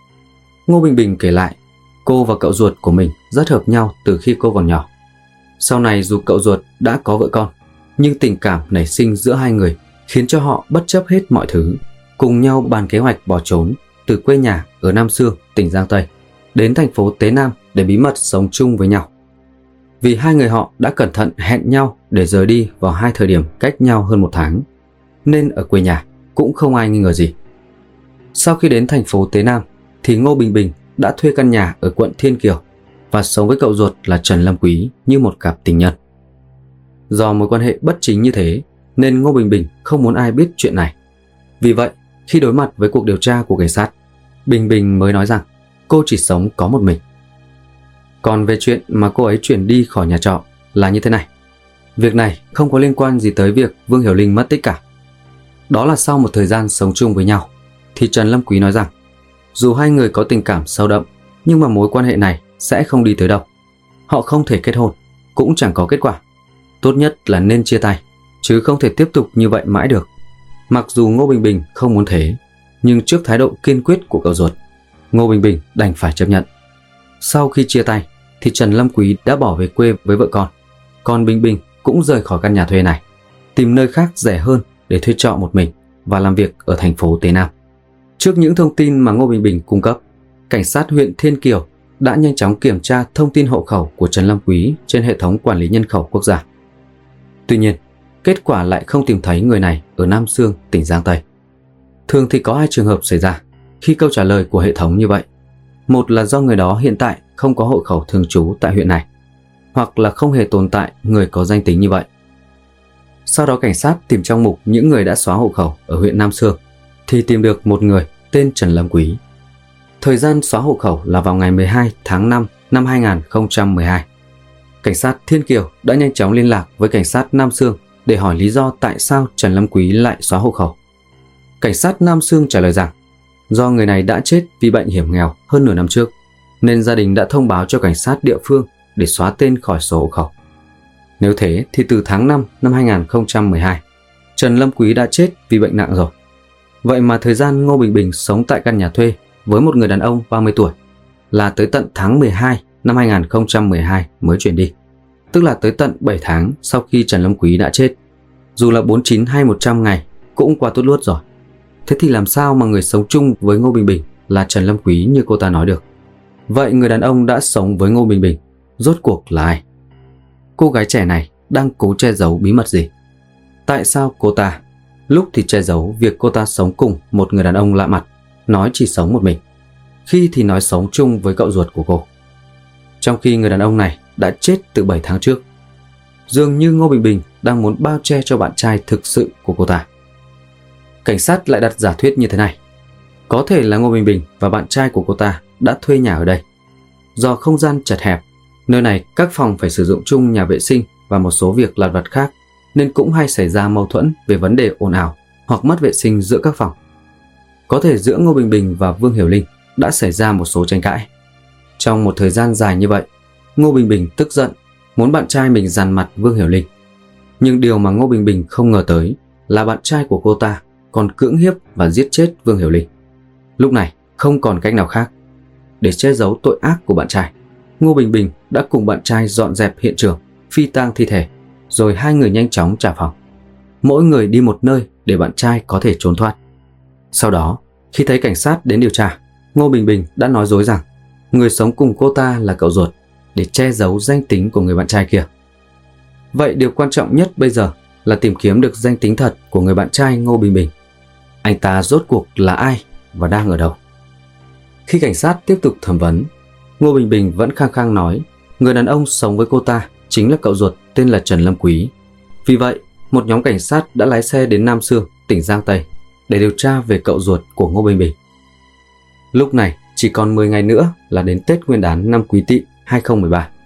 Ngô Bình Bình kể lại, cô và cậu ruột của mình rất hợp nhau từ khi cô còn nhỏ. Sau này dù cậu ruột đã có vợ con, nhưng tình cảm nảy sinh giữa hai người khiến cho họ bất chấp hết mọi thứ cùng nhau bàn kế hoạch bỏ trốn từ quê nhà ở Nam Xương, tỉnh Giang Tây đến thành phố Tế Nam để bí mật sống chung với nhau. Vì hai người họ đã cẩn thận hẹn nhau để rời đi vào hai thời điểm cách nhau hơn một tháng, nên ở quê nhà cũng không ai nghi ngờ gì. Sau khi đến thành phố Tế Nam thì Ngô Bình Bình đã thuê căn nhà ở quận Thiên Kiều và sống với cậu ruột là Trần Lâm Quý như một cặp tình nhân. Do mối quan hệ bất chính như thế nên Ngô Bình Bình không muốn ai biết chuyện này. Vì vậy, khi đối mặt với cuộc điều tra của cảnh sát, Bình Bình mới nói rằng cô chỉ sống có một mình. Còn về chuyện mà cô ấy chuyển đi khỏi nhà trọ là như thế này. Việc này không có liên quan gì tới việc Vương Hiểu Linh mất tích cả. Đó là sau một thời gian sống chung với nhau thì Trần Lâm Quý nói rằng dù hai người có tình cảm sâu đậm nhưng mà mối quan hệ này sẽ không đi tới đâu. Họ không thể kết hôn, cũng chẳng có kết quả. Tốt nhất là nên chia tay, chứ không thể tiếp tục như vậy mãi được. Mặc dù Ngô Bình Bình không muốn thế, nhưng trước thái độ kiên quyết của cậu ruột, Ngô Bình Bình đành phải chấp nhận. Sau khi chia tay thì Trần Lâm Quý đã bỏ về quê với vợ con. Còn Bình Bình cũng rời khỏi căn nhà thuê này, tìm nơi khác rẻ hơn để thuê trọ một mình và làm việc ở thành phố Tế Nam. Trước những thông tin mà Ngô Bình Bình cung cấp, cảnh sát huyện Thiên Kiều đã nhanh chóng kiểm tra thông tin hộ khẩu của Trần Lâm Quý trên hệ thống quản lý nhân khẩu quốc gia. Tuy nhiên, kết quả lại không tìm thấy người này ở Nam Xương, tỉnh Giang Tây. Thường thì có hai trường hợp xảy ra khi câu trả lời của hệ thống như vậy. Một là do người đó hiện tại không có hộ khẩu thường trú tại huyện này, hoặc là không hề tồn tại người có danh tính như vậy. Sau đó cảnh sát tìm trong mục những người đã xóa hộ khẩu ở huyện Nam Xương thì tìm được một người tên Trần Lâm Quý. Thời gian xóa hộ khẩu là vào ngày mười hai tháng năm năm hai nghìn không trăm mười hai. Cảnh sát Thiên Kiều đã nhanh chóng liên lạc với cảnh sát Nam Xương để hỏi lý do tại sao Trần Lâm Quý lại xóa hộ khẩu. Cảnh sát Nam Xương trả lời rằng do người này đã chết vì bệnh hiểm nghèo hơn nửa năm trước, nên gia đình đã thông báo cho cảnh sát địa phương để xóa tên khỏi sổ hộ khẩu. Nếu thế thì từ tháng năm năm hai nghìn không trăm mười hai, Trần Lâm Quý đã chết vì bệnh nặng rồi. Vậy mà thời gian Ngô Bình Bình sống tại căn nhà thuê với một người đàn ông ba mươi tuổi là tới tận tháng mười hai năm hai nghìn không trăm mười hai mới chuyển đi, tức là tới tận bảy tháng sau khi Trần Lâm Quý đã chết. Dù là bốn mươi chín hay một trăm ngày cũng qua tốt luốt rồi. Thế thì làm sao mà người sống chung với Ngô Bình Bình là Trần Lâm Quý như cô ta nói được? Vậy người đàn ông đã sống với Ngô Bình Bình rốt cuộc là ai? Cô gái trẻ này đang cố che giấu bí mật gì? Tại sao cô ta lúc thì che giấu việc cô ta sống cùng một người đàn ông lạ mặt, nói chỉ sống một mình, khi thì nói sống chung với cậu ruột của cô, trong khi người đàn ông này đã chết từ bảy tháng trước? Dường như Ngô Bình Bình đang muốn bao che cho bạn trai thực sự của cô ta. Cảnh sát lại đặt giả thuyết như thế này: có thể là Ngô Bình Bình và bạn trai của cô ta đã thuê nhà ở đây. Do không gian chật hẹp, nơi này các phòng phải sử dụng chung nhà vệ sinh và một số việc lặt vặt khác, nên cũng hay xảy ra mâu thuẫn về vấn đề ồn ào hoặc mất vệ sinh giữa các phòng. Có thể giữa Ngô Bình Bình và Vương Hiểu Linh đã xảy ra một số tranh cãi. Trong một thời gian dài như vậy, Ngô Bình Bình tức giận, muốn bạn trai mình dằn mặt Vương Hiểu Linh. Nhưng điều mà Ngô Bình Bình không ngờ tới là bạn trai của cô ta còn cưỡng hiếp và giết chết Vương Hiểu Linh. Lúc này không còn cách nào khác. Để che giấu tội ác của bạn trai, Ngô Bình Bình đã cùng bạn trai dọn dẹp hiện trường, phi tang thi thể, rồi hai người nhanh chóng trả phòng. Mỗi người đi một nơi để bạn trai có thể trốn thoát. Sau đó, khi thấy cảnh sát đến điều tra, Ngô Bình Bình đã nói dối rằng người sống cùng cô ta là cậu ruột để che giấu danh tính của người bạn trai kia. Vậy điều quan trọng nhất bây giờ là tìm kiếm được danh tính thật của người bạn trai Ngô Bình Bình. Anh ta rốt cuộc là ai và đang ở đâu? Khi cảnh sát tiếp tục thẩm vấn, Ngô Bình Bình vẫn khăng khăng nói người đàn ông sống với cô ta chính là cậu ruột tên là Trần Lâm Quý. Vì vậy, một nhóm cảnh sát đã lái xe đến Nam Xương, tỉnh Giang Tây để điều tra về cậu ruột của Ngô Bình Bình. Lúc này chỉ còn mười ngày nữa là đến Tết Nguyên đán năm Quý Tỵ hai không một ba.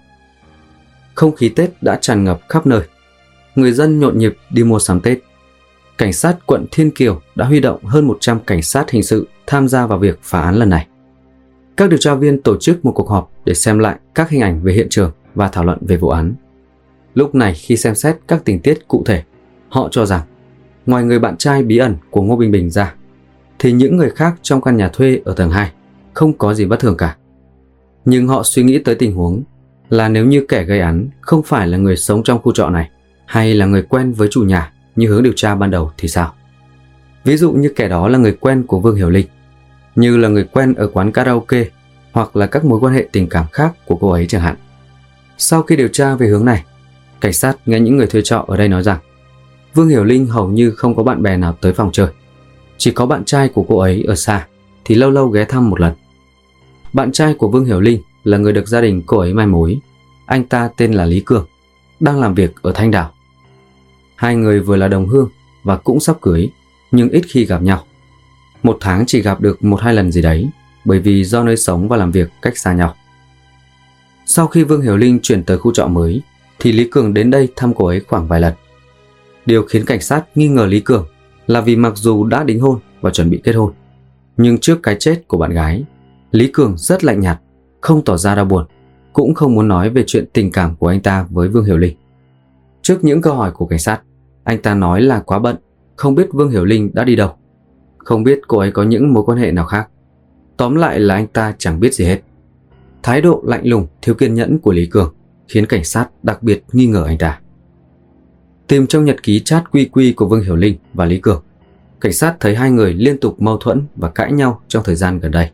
Không khí Tết đã tràn ngập khắp nơi. Người dân nhộn nhịp đi mua sắm Tết. Cảnh sát quận Thiên Kiều đã huy động hơn một trăm cảnh sát hình sự tham gia vào việc phá án lần này. Các điều tra viên tổ chức một cuộc họp để xem lại các hình ảnh về hiện trường và thảo luận về vụ án. Lúc này khi xem xét các tình tiết cụ thể, họ cho rằng ngoài người bạn trai bí ẩn của Ngô Bình Bình ra, thì những người khác trong căn nhà thuê ở tầng hai không có gì bất thường cả. Nhưng họ suy nghĩ tới tình huống là nếu như kẻ gây án không phải là người sống trong khu trọ này hay là người quen với chủ nhà như hướng điều tra ban đầu thì sao? Ví dụ như kẻ đó là người quen của Vương Hiểu Linh, như là người quen ở quán karaoke hoặc là các mối quan hệ tình cảm khác của cô ấy chẳng hạn. Sau khi điều tra về hướng này, cảnh sát nghe những người thuê trọ ở đây nói rằng Vương Hiểu Linh hầu như không có bạn bè nào tới phòng chơi. Chỉ có bạn trai của cô ấy ở xa thì lâu lâu ghé thăm một lần. Bạn trai của Vương Hiểu Linh là người được gia đình cô ấy mai mối. Anh ta tên là Lý Cường, đang làm việc ở Thanh Đảo. Hai người vừa là đồng hương và cũng sắp cưới, nhưng ít khi gặp nhau. Một tháng chỉ gặp được một hai lần gì đấy, bởi vì do nơi sống và làm việc cách xa nhau. Sau khi Vương Hiểu Linh chuyển tới khu trọ mới, thì Lý Cường đến đây thăm cô ấy khoảng vài lần. Điều khiến cảnh sát nghi ngờ Lý Cường là vì mặc dù đã đính hôn và chuẩn bị kết hôn, nhưng trước cái chết của bạn gái, Lý Cường rất lạnh nhạt, không tỏ ra đau buồn, cũng không muốn nói về chuyện tình cảm của anh ta với Vương Hiểu Linh. Trước những câu hỏi của cảnh sát, anh ta nói là quá bận, không biết Vương Hiểu Linh đã đi đâu, không biết cô ấy có những mối quan hệ nào khác. Tóm lại là anh ta chẳng biết gì hết. Thái độ lạnh lùng, thiếu kiên nhẫn của Lý Cường khiến cảnh sát đặc biệt nghi ngờ anh ta. Tìm trong nhật ký chat quy quy của Vương Hiểu Linh và Lý Cường, cảnh sát thấy hai người liên tục mâu thuẫn và cãi nhau trong thời gian gần đây.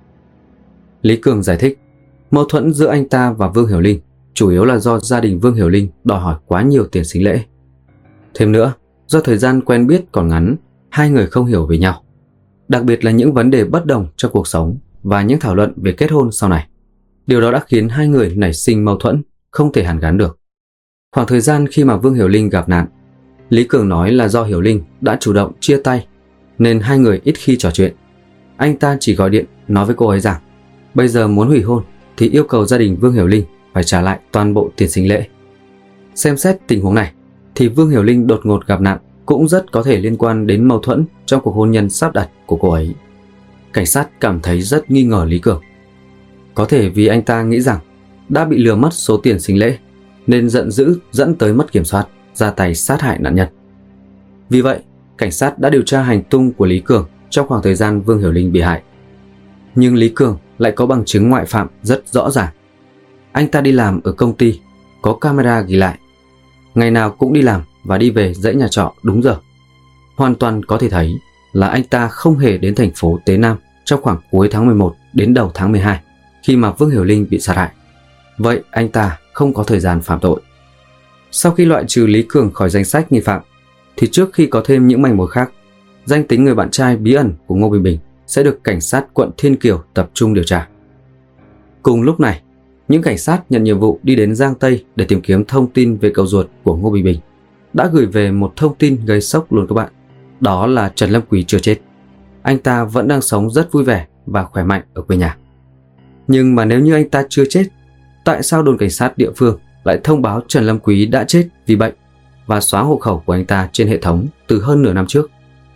Lý Cường giải thích, mâu thuẫn giữa anh ta và Vương Hiểu Linh chủ yếu là do gia đình Vương Hiểu Linh đòi hỏi quá nhiều tiền sính lễ. Thêm nữa, do thời gian quen biết còn ngắn, hai người không hiểu về nhau, đặc biệt là những vấn đề bất đồng trong cuộc sống và những thảo luận về kết hôn sau này. Điều đó đã khiến hai người nảy sinh mâu thuẫn, không thể hàn gắn được. Khoảng thời gian khi mà Vương Hiểu Linh gặp nạn, Lý Cường nói là do Hiểu Linh đã chủ động chia tay, nên hai người ít khi trò chuyện. Anh ta chỉ gọi điện nói với cô ấy rằng bây giờ muốn hủy hôn thì yêu cầu gia đình Vương Hiểu Linh phải trả lại toàn bộ tiền sính lễ. Xem xét tình huống này thì Vương Hiểu Linh đột ngột gặp nạn cũng rất có thể liên quan đến mâu thuẫn trong cuộc hôn nhân sắp đặt của cô ấy. Cảnh sát cảm thấy rất nghi ngờ Lý Cường. Có thể vì anh ta nghĩ rằng đã bị lừa mất số tiền sính lễ nên giận dữ dẫn tới mất kiểm soát, ra tay sát hại nạn nhân. Vì vậy, cảnh sát đã điều tra hành tung của Lý Cường trong khoảng thời gian Vương Hiểu Linh bị hại. Nhưng Lý Cường lại có bằng chứng ngoại phạm rất rõ ràng. Anh ta đi làm ở công ty, có camera ghi lại. Ngày nào cũng đi làm và đi về dãy nhà trọ đúng giờ. Hoàn toàn có thể thấy là anh ta không hề đến thành phố Tế Nam trong khoảng cuối tháng mười một đến đầu tháng mười hai khi mà Vương Hiểu Linh bị sát hại. Vậy anh ta không có thời gian phạm tội. Sau khi loại trừ Lý Cường khỏi danh sách nghi phạm, thì trước khi có thêm những manh mối khác, danh tính người bạn trai bí ẩn của Ngô Bình Bình sẽ được cảnh sát quận Thiên Kiều tập trung điều tra. Cùng lúc này, những cảnh sát nhận nhiệm vụ đi đến Giang Tây để tìm kiếm thông tin về cậu ruột của Ngô Bình Bình đã gửi về một thông tin gây sốc luôn các bạn. Đó là Trần Lâm Quý chưa chết. Anh ta vẫn đang sống rất vui vẻ và khỏe mạnh ở quê nhà. Nhưng mà nếu như anh ta chưa chết, tại sao đồn cảnh sát địa phương lại thông báo Trần Lâm Quý đã chết vì bệnh và xóa hộ khẩu của anh ta trên hệ thống từ hơn nửa năm trước?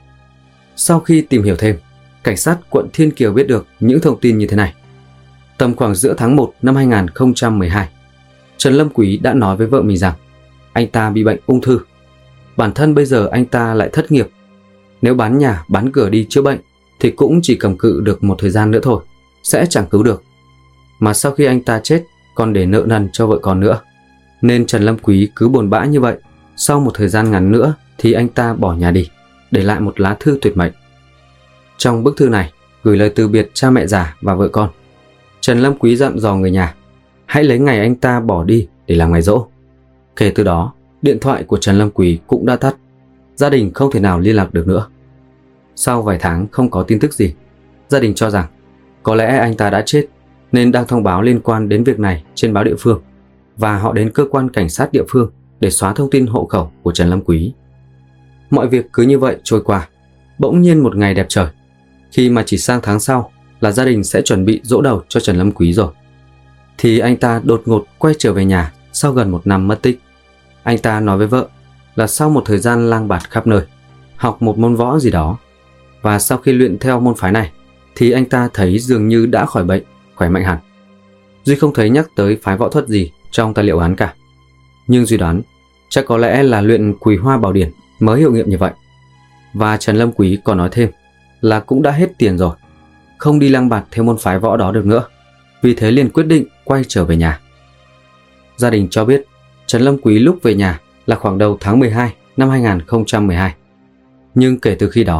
Sau khi tìm hiểu thêm, cảnh sát quận Thiên Kiều biết được những thông tin như thế này. Tầm khoảng giữa tháng một năm hai nghìn không trăm mười hai, Trần Lâm Quý đã nói với vợ mình rằng anh ta bị bệnh ung thư. Bản thân bây giờ anh ta lại thất nghiệp. Nếu bán nhà, bán cửa đi chữa bệnh thì cũng chỉ cầm cự được một thời gian nữa thôi, sẽ chẳng cứu được. Mà sau khi anh ta chết còn để nợ nần cho vợ con nữa. Nên Trần Lâm Quý cứ buồn bã như vậy. Sau một thời gian ngắn nữa thì anh ta bỏ nhà đi, để lại một lá thư tuyệt mệnh. Trong bức thư này gửi lời từ biệt cha mẹ già và vợ con. Trần Lâm Quý dặn dò người nhà hãy lấy ngày anh ta bỏ đi để làm ngày giỗ. Kể từ đó, điện thoại của Trần Lâm Quý cũng đã tắt. Gia đình không thể nào liên lạc được nữa. Sau vài tháng không có tin tức gì, gia đình cho rằng có lẽ anh ta đã chết nên đăng thông báo liên quan đến việc này trên báo địa phương, và họ đến cơ quan cảnh sát địa phương để xóa thông tin hộ khẩu của Trần Lâm Quý. Mọi việc cứ như vậy trôi qua. Bỗng nhiên một ngày đẹp trời, khi mà chỉ sang tháng sau là gia đình sẽ chuẩn bị giỗ đầu cho Trần Lâm Quý rồi, thì anh ta đột ngột quay trở về nhà sau gần một năm mất tích. Anh ta nói với vợ là sau một thời gian lang bạt khắp nơi, học một môn võ gì đó, và sau khi luyện theo môn phái này thì anh ta thấy dường như đã khỏi bệnh, khỏe mạnh hẳn. Duy không thấy nhắc tới phái võ thuật gì trong tài liệu án cả, nhưng Duy đoán chắc có lẽ là luyện Quỳ Hoa Bảo Điển mới hiệu nghiệm như vậy. Và Trần Lâm Quý còn nói thêm là cũng đã hết tiền rồi, không đi lang bạt theo môn phái võ đó được nữa, vì thế liền quyết định quay trở về nhà. Gia đình cho biết Trần Lâm Quý lúc về nhà là khoảng đầu tháng mười hai năm hai nghìn không trăm mười hai. Nhưng kể từ khi đó,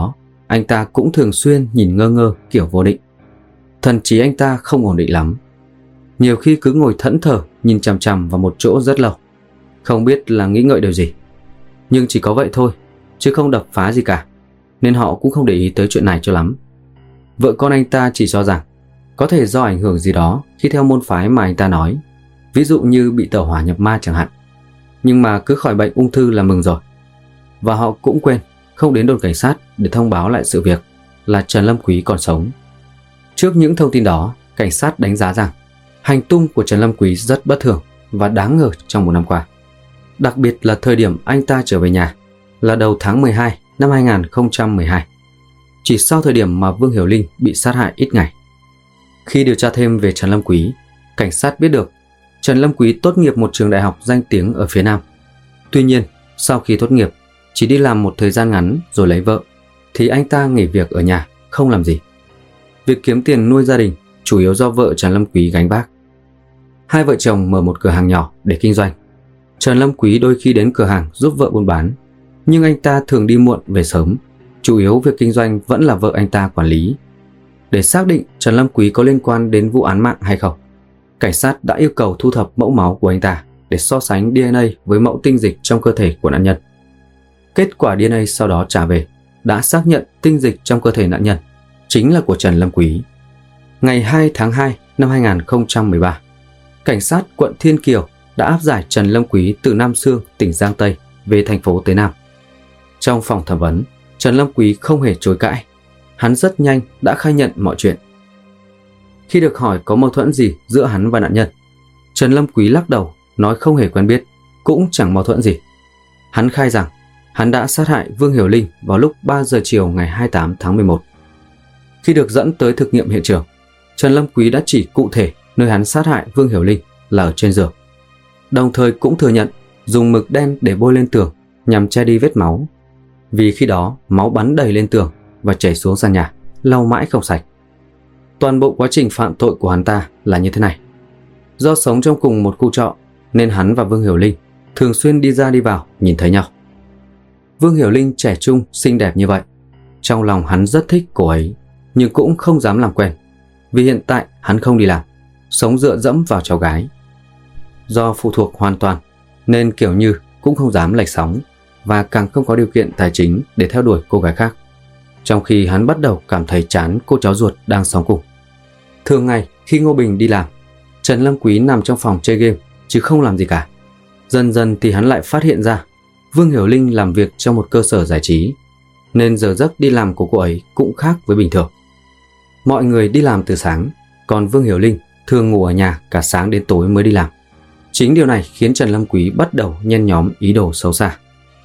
anh ta cũng thường xuyên nhìn ngơ ngơ kiểu vô định. Thần trí anh ta không ổn định lắm. Nhiều khi cứ ngồi thẫn thờ nhìn chằm chằm vào một chỗ rất lâu, không biết là nghĩ ngợi điều gì. Nhưng chỉ có vậy thôi, chứ không đập phá gì cả, nên họ cũng không để ý tới chuyện này cho lắm. Vợ con anh ta chỉ cho rằng có thể do ảnh hưởng gì đó khi theo môn phái mà anh ta nói, ví dụ như bị tẩu hỏa nhập ma chẳng hạn. Nhưng mà cứ khỏi bệnh ung thư là mừng rồi. Và họ cũng quên không đến đồn cảnh sát để thông báo lại sự việc là Trần Lâm Quý còn sống. Trước những thông tin đó, cảnh sát đánh giá rằng hành tung của Trần Lâm Quý rất bất thường và đáng ngờ trong một năm qua. Đặc biệt là thời điểm anh ta trở về nhà là đầu tháng mười hai năm hai nghìn không trăm mười hai, chỉ sau thời điểm mà Vương Hiểu Linh bị sát hại ít ngày. Khi điều tra thêm về Trần Lâm Quý, cảnh sát biết được Trần Lâm Quý tốt nghiệp một trường đại học danh tiếng ở phía Nam. Tuy nhiên, sau khi tốt nghiệp, chỉ đi làm một thời gian ngắn rồi lấy vợ, thì anh ta nghỉ việc ở nhà, không làm gì. Việc kiếm tiền nuôi gia đình chủ yếu do vợ Trần Lâm Quý gánh vác. Hai vợ chồng mở một cửa hàng nhỏ để kinh doanh. Trần Lâm Quý đôi khi đến cửa hàng giúp vợ buôn bán, nhưng anh ta thường đi muộn về sớm. Chủ yếu việc kinh doanh vẫn là vợ anh ta quản lý. Để xác định Trần Lâm Quý có liên quan đến vụ án mạng hay không, cảnh sát đã yêu cầu thu thập mẫu máu của anh ta để so sánh đê en a với mẫu tinh dịch trong cơ thể của nạn nhân. Kết quả đê en a sau đó trả về đã xác nhận tinh dịch trong cơ thể nạn nhân chính là của Trần Lâm Quý. Ngày hai tháng hai năm hai nghìn không trăm mười ba, cảnh sát quận Thiên Kiều đã áp giải Trần Lâm Quý từ Nam Xương, tỉnh Giang Tây về thành phố Tế Nam. Trong phòng thẩm vấn, Trần Lâm Quý không hề chối cãi. Hắn rất nhanh đã khai nhận mọi chuyện. Khi được hỏi có mâu thuẫn gì giữa hắn và nạn nhân, Trần Lâm Quý lắc đầu, nói không hề quen biết, cũng chẳng mâu thuẫn gì. Hắn khai rằng hắn đã sát hại Vương Hiểu Linh vào lúc ba giờ chiều ngày hai mươi tám tháng mười một. Khi được dẫn tới thực nghiệm hiện trường, Trần Lâm Quý đã chỉ cụ thể nơi hắn sát hại Vương Hiểu Linh là ở trên giường. Đồng thời cũng thừa nhận dùng mực đen để bôi lên tường nhằm che đi vết máu, vì khi đó máu bắn đầy lên tường và chảy xuống sàn nhà, lau mãi không sạch. Toàn bộ quá trình phạm tội của hắn ta là như thế này. Do sống trong cùng một khu trọ nên hắn và Vương Hiểu Linh thường xuyên đi ra đi vào nhìn thấy nhau. Vương Hiểu Linh trẻ trung, xinh đẹp như vậy. Trong lòng hắn rất thích cô ấy, nhưng cũng không dám làm quen, vì hiện tại hắn không đi làm, sống dựa dẫm vào cháu gái. Do phụ thuộc hoàn toàn nên kiểu như cũng không dám lệch sóng, và càng không có điều kiện tài chính để theo đuổi cô gái khác. Trong khi hắn bắt đầu cảm thấy chán cô cháu ruột đang sống cùng. Thường ngày khi Ngô Bình đi làm, Trần Lâm Quý nằm trong phòng chơi game chứ không làm gì cả. Dần dần thì hắn lại phát hiện ra Vương Hiểu Linh làm việc trong một cơ sở giải trí, nên giờ giấc đi làm của cô ấy cũng khác với bình thường. Mọi người đi làm từ sáng, còn Vương Hiểu Linh thường ngủ ở nhà cả sáng đến tối mới đi làm. Chính điều này khiến Trần Lâm Quý bắt đầu nhen nhóm ý đồ xấu xa.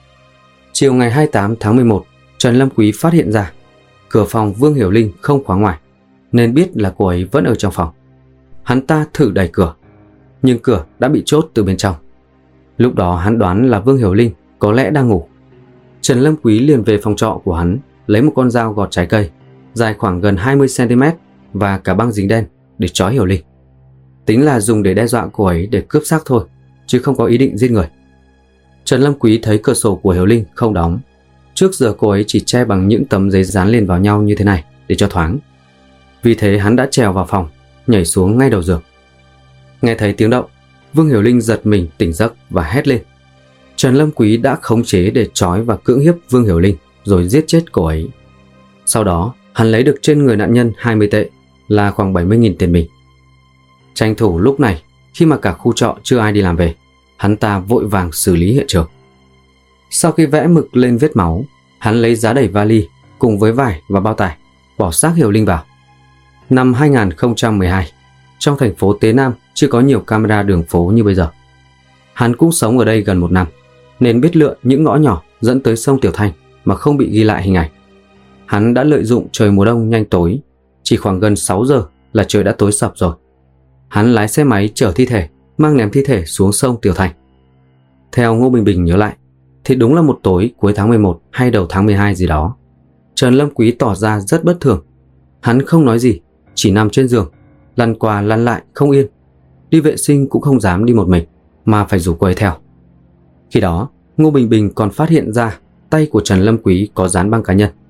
Chiều ngày hai mươi tám tháng mười một, Trần Lâm Quý phát hiện ra cửa phòng Vương Hiểu Linh không khóa ngoài, nên biết là cô ấy vẫn ở trong phòng. Hắn ta thử đẩy cửa, nhưng cửa đã bị chốt từ bên trong. Lúc đó hắn đoán là Vương Hiểu Linh có lẽ đang ngủ. Trần Lâm Quý liền về phòng trọ của hắn, lấy một con dao gọt trái cây dài khoảng gần hai mươi xăng ti mét và cả băng dính đen để trói Hiểu Linh. Tính là dùng để đe dọa cô ấy để cướp xác thôi, chứ không có ý định giết người. Trần Lâm Quý thấy cửa sổ của Hiểu Linh không đóng. Trước giờ cô ấy chỉ che bằng những tấm giấy dán lên vào nhau như thế này để cho thoáng. Vì thế hắn đã trèo vào phòng, nhảy xuống ngay đầu giường. Nghe thấy tiếng động, Vương Hiểu Linh giật mình tỉnh giấc và hét lên. Trần Lâm Quý đã khống chế để trói và cưỡng hiếp Vương Hiểu Linh rồi giết chết cô ấy. Sau đó hắn lấy được trên người nạn nhân hai mươi tệ, là khoảng bảy mươi nghìn tiền Bình. Tranh thủ lúc này, khi mà cả khu trọ chưa ai đi làm về, hắn ta vội vàng xử lý hiện trường. Sau khi vẽ mực lên vết máu, hắn lấy giá đẩy vali cùng với vải và bao tải, bỏ xác Hiểu Linh vào. Năm hai nghìn không trăm mười hai, trong thành phố Tế Nam chưa có nhiều camera đường phố như bây giờ. Hắn cũng sống ở đây gần một năm, nên biết lựa những ngõ nhỏ dẫn tới sông Tiểu Thanh mà không bị ghi lại hình ảnh. Hắn đã lợi dụng trời mùa đông nhanh tối, chỉ khoảng gần sáu giờ là trời đã tối sập rồi. Hắn lái xe máy chở thi thể, mang ném thi thể xuống sông Tiểu Thanh. Theo Ngô Bình Bình nhớ lại, thì đúng là một tối cuối tháng mười một hay đầu tháng mười hai gì đó, Trần Lâm Quý tỏ ra rất bất thường. Hắn không nói gì, chỉ nằm trên giường, lăn qua lăn lại không yên. Đi vệ sinh cũng không dám đi một mình, mà phải rủ cô ấy theo. Khi đó, Ngô Bình Bình còn phát hiện ra tay của Trần Lâm Quý có dán băng cá nhân.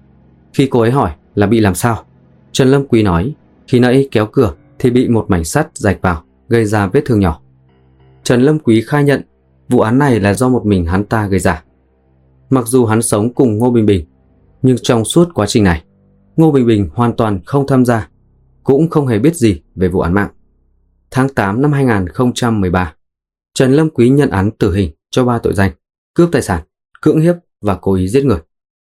Khi cô ấy hỏi là bị làm sao, Trần Lâm Quý nói khi nãy kéo cửa thì bị một mảnh sắt rạch vào, gây ra vết thương nhỏ. Trần Lâm Quý khai nhận vụ án này là do một mình hắn ta gây ra. Mặc dù hắn sống cùng Ngô Bình Bình, nhưng trong suốt quá trình này, Ngô Bình Bình hoàn toàn không tham gia, cũng không hề biết gì về vụ án mạng. Tháng tám năm hai nghìn không trăm mười ba, Trần Lâm Quý nhận án tử hình cho ba tội danh: cướp tài sản, cưỡng hiếp và cố ý giết người.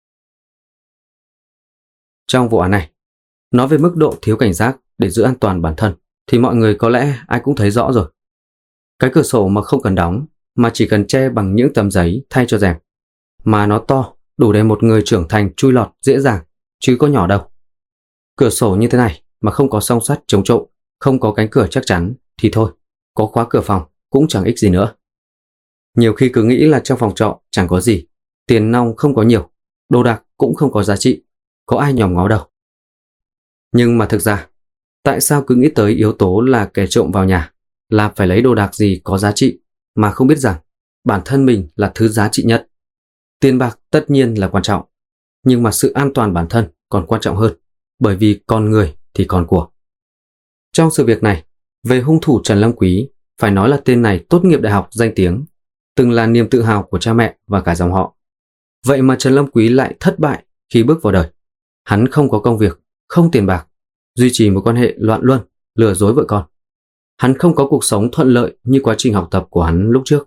Trong vụ án này, nói về mức độ thiếu cảnh giác để giữ an toàn bản thân thì mọi người có lẽ ai cũng thấy rõ rồi. Cái cửa sổ mà không cần đóng, mà chỉ cần che bằng những tấm giấy thay cho rèm, mà nó to đủ để một người trưởng thành chui lọt dễ dàng, chứ có nhỏ đâu. Cửa sổ như thế này mà không có song sắt chống trộm, không có cánh cửa chắc chắn thì thôi, có khóa cửa phòng cũng chẳng ích gì nữa. Nhiều khi cứ nghĩ là trong phòng trọ chẳng có gì, tiền nong không có nhiều, đồ đạc cũng không có giá trị, có ai nhòm ngó đâu. Nhưng mà thực ra, tại sao cứ nghĩ tới yếu tố là kẻ trộm vào nhà là phải lấy đồ đạc gì có giá trị, mà không biết rằng bản thân mình là thứ giá trị nhất. Tiền bạc tất nhiên là quan trọng, nhưng mà sự an toàn bản thân còn quan trọng hơn, bởi vì con người thì còn của. Trong sự việc này, về hung thủ Trần Lâm Quý, phải nói là tên này tốt nghiệp đại học danh tiếng, từng là niềm tự hào của cha mẹ và cả dòng họ. Vậy mà Trần Lâm Quý lại thất bại khi bước vào đời. Hắn không có công việc, không tiền bạc, duy trì một quan hệ loạn luân, lừa dối vợ con. Hắn không có cuộc sống thuận lợi như quá trình học tập của hắn lúc trước.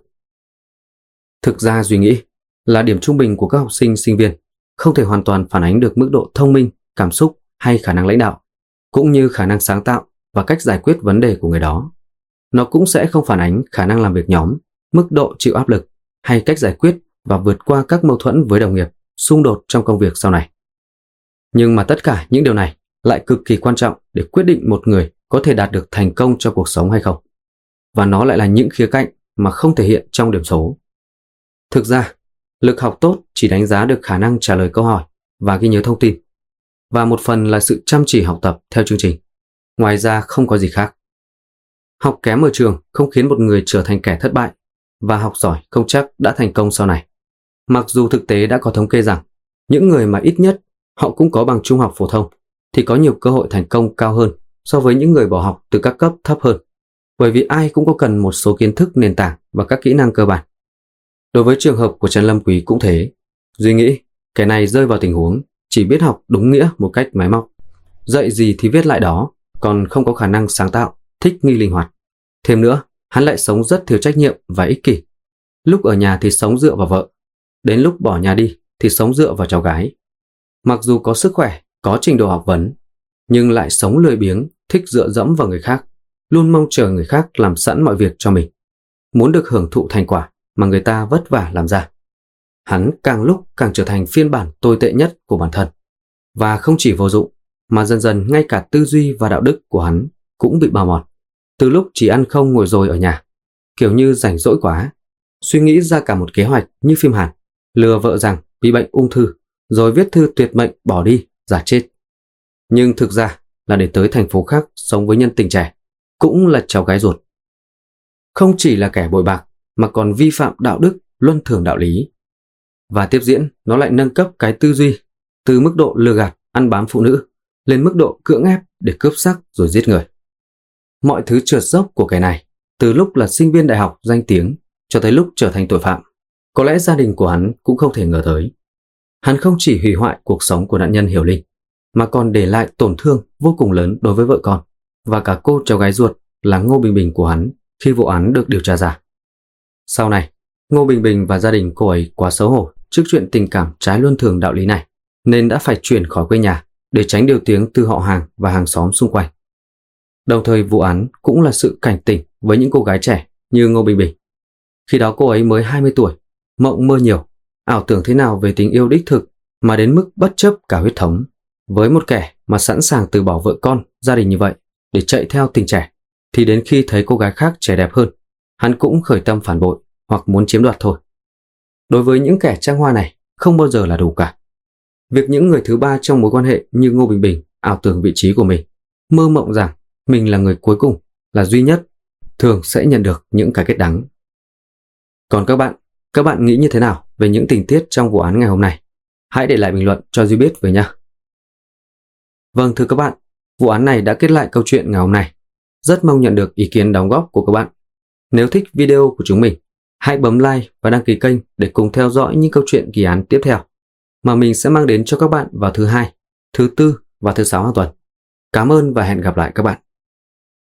Thực ra Duy nghĩ là điểm trung bình của các học sinh, sinh viên không thể hoàn toàn phản ánh được mức độ thông minh, cảm xúc hay khả năng lãnh đạo, cũng như khả năng sáng tạo và cách giải quyết vấn đề của người đó. Nó cũng sẽ không phản ánh khả năng làm việc nhóm, mức độ chịu áp lực hay cách giải quyết và vượt qua các mâu thuẫn với đồng nghiệp, xung đột trong công việc sau này. Nhưng mà tất cả những điều này lại cực kỳ quan trọng để quyết định một người có thể đạt được thành công trong cuộc sống hay không. Và nó lại là những khía cạnh mà không thể hiện trong điểm số. Thực ra, lực học tốt chỉ đánh giá được khả năng trả lời câu hỏi và ghi nhớ thông tin, và một phần là sự chăm chỉ học tập theo chương trình. Ngoài ra không có gì khác. Học kém ở trường không khiến một người trở thành kẻ thất bại, và học giỏi không chắc đã thành công sau này. Mặc dù thực tế đã có thống kê rằng những người mà ít nhất họ cũng có bằng trung học phổ thông thì có nhiều cơ hội thành công cao hơn so với những người bỏ học từ các cấp thấp hơn, bởi vì ai cũng có cần một số kiến thức nền tảng và các kỹ năng cơ bản. Đối với trường hợp của Trần Lâm Quý cũng thế. Duy nghĩ kẻ này rơi vào tình huống chỉ biết học đúng nghĩa một cách máy móc, dạy gì thì viết lại đó, còn không có khả năng sáng tạo, thích nghi linh hoạt. Thêm nữa, hắn lại sống rất thiếu trách nhiệm và ích kỷ. Lúc ở nhà thì sống dựa vào vợ, đến lúc bỏ nhà đi thì sống dựa vào cháu gái. Mặc dù có sức khỏe, có trình độ học vấn, nhưng lại sống lười biếng, thích dựa dẫm vào người khác, luôn mong chờ người khác làm sẵn mọi việc cho mình, muốn được hưởng thụ thành quả mà người ta vất vả làm ra. Hắn càng lúc càng trở thành phiên bản tồi tệ nhất của bản thân, và không chỉ vô dụng, mà dần dần ngay cả tư duy và đạo đức của hắn cũng bị bào mòn. Từ lúc chỉ ăn không ngồi rồi ở nhà, kiểu như rảnh rỗi quá, suy nghĩ ra cả một kế hoạch như phim Hàn, lừa vợ rằng bị bệnh ung thư, rồi viết thư tuyệt mệnh bỏ đi, giả chết. Nhưng thực ra là để tới thành phố khác sống với nhân tình trẻ, cũng là cháu gái ruột. Không chỉ là kẻ bội bạc, mà còn vi phạm đạo đức, luân thường đạo lý. Và tiếp diễn, nó lại nâng cấp cái tư duy từ mức độ lừa gạt, ăn bám phụ nữ lên mức độ cưỡng ép để cướp sắc rồi giết người. Mọi thứ trượt dốc của kẻ này, từ lúc là sinh viên đại học danh tiếng cho tới lúc trở thành tội phạm, có lẽ gia đình của hắn cũng không thể ngờ tới. Hắn không chỉ hủy hoại cuộc sống của nạn nhân Hiểu Linh, mà còn để lại tổn thương vô cùng lớn đối với vợ con và cả cô cháu gái ruột là Ngô Bình Bình của hắn khi vụ án được điều tra ra. Sau này, Ngô Bình Bình và gia đình cô ấy quá xấu hổ trước chuyện tình cảm trái luân thường đạo lý này, nên đã phải chuyển khỏi quê nhà để tránh điều tiếng từ họ hàng và hàng xóm xung quanh. Đồng thời vụ án cũng là sự cảnh tỉnh với những cô gái trẻ như Ngô Bình Bình. Khi đó cô ấy mới hai mươi tuổi, mộng mơ nhiều, ảo tưởng thế nào về tình yêu đích thực mà đến mức bất chấp cả huyết thống. Với một kẻ mà sẵn sàng từ bỏ vợ con, gia đình như vậy để chạy theo tình trẻ, thì đến khi thấy cô gái khác trẻ đẹp hơn, hắn cũng khởi tâm phản bội hoặc muốn chiếm đoạt thôi. Đối với những kẻ trăng hoa này, không bao giờ là đủ cả. Việc những người thứ ba trong mối quan hệ như Ngô Bình Bình ảo tưởng vị trí của mình, mơ mộng rằng mình là người cuối cùng, là duy nhất, thường sẽ nhận được những cái kết đắng. Còn các bạn, các bạn nghĩ như thế nào về những tình tiết trong vụ án ngày hôm nay? Hãy để lại bình luận cho Duy biết với nhé. Vâng thưa các bạn, vụ án này đã kết lại câu chuyện ngày hôm nay. Rất mong nhận được ý kiến đóng góp của các bạn. Nếu thích video của chúng mình, hãy bấm like và đăng ký kênh để cùng theo dõi những câu chuyện kỳ án tiếp theo mà mình sẽ mang đến cho các bạn vào thứ hai, thứ tư và thứ sáu hàng tuần. Cảm ơn và hẹn gặp lại các bạn.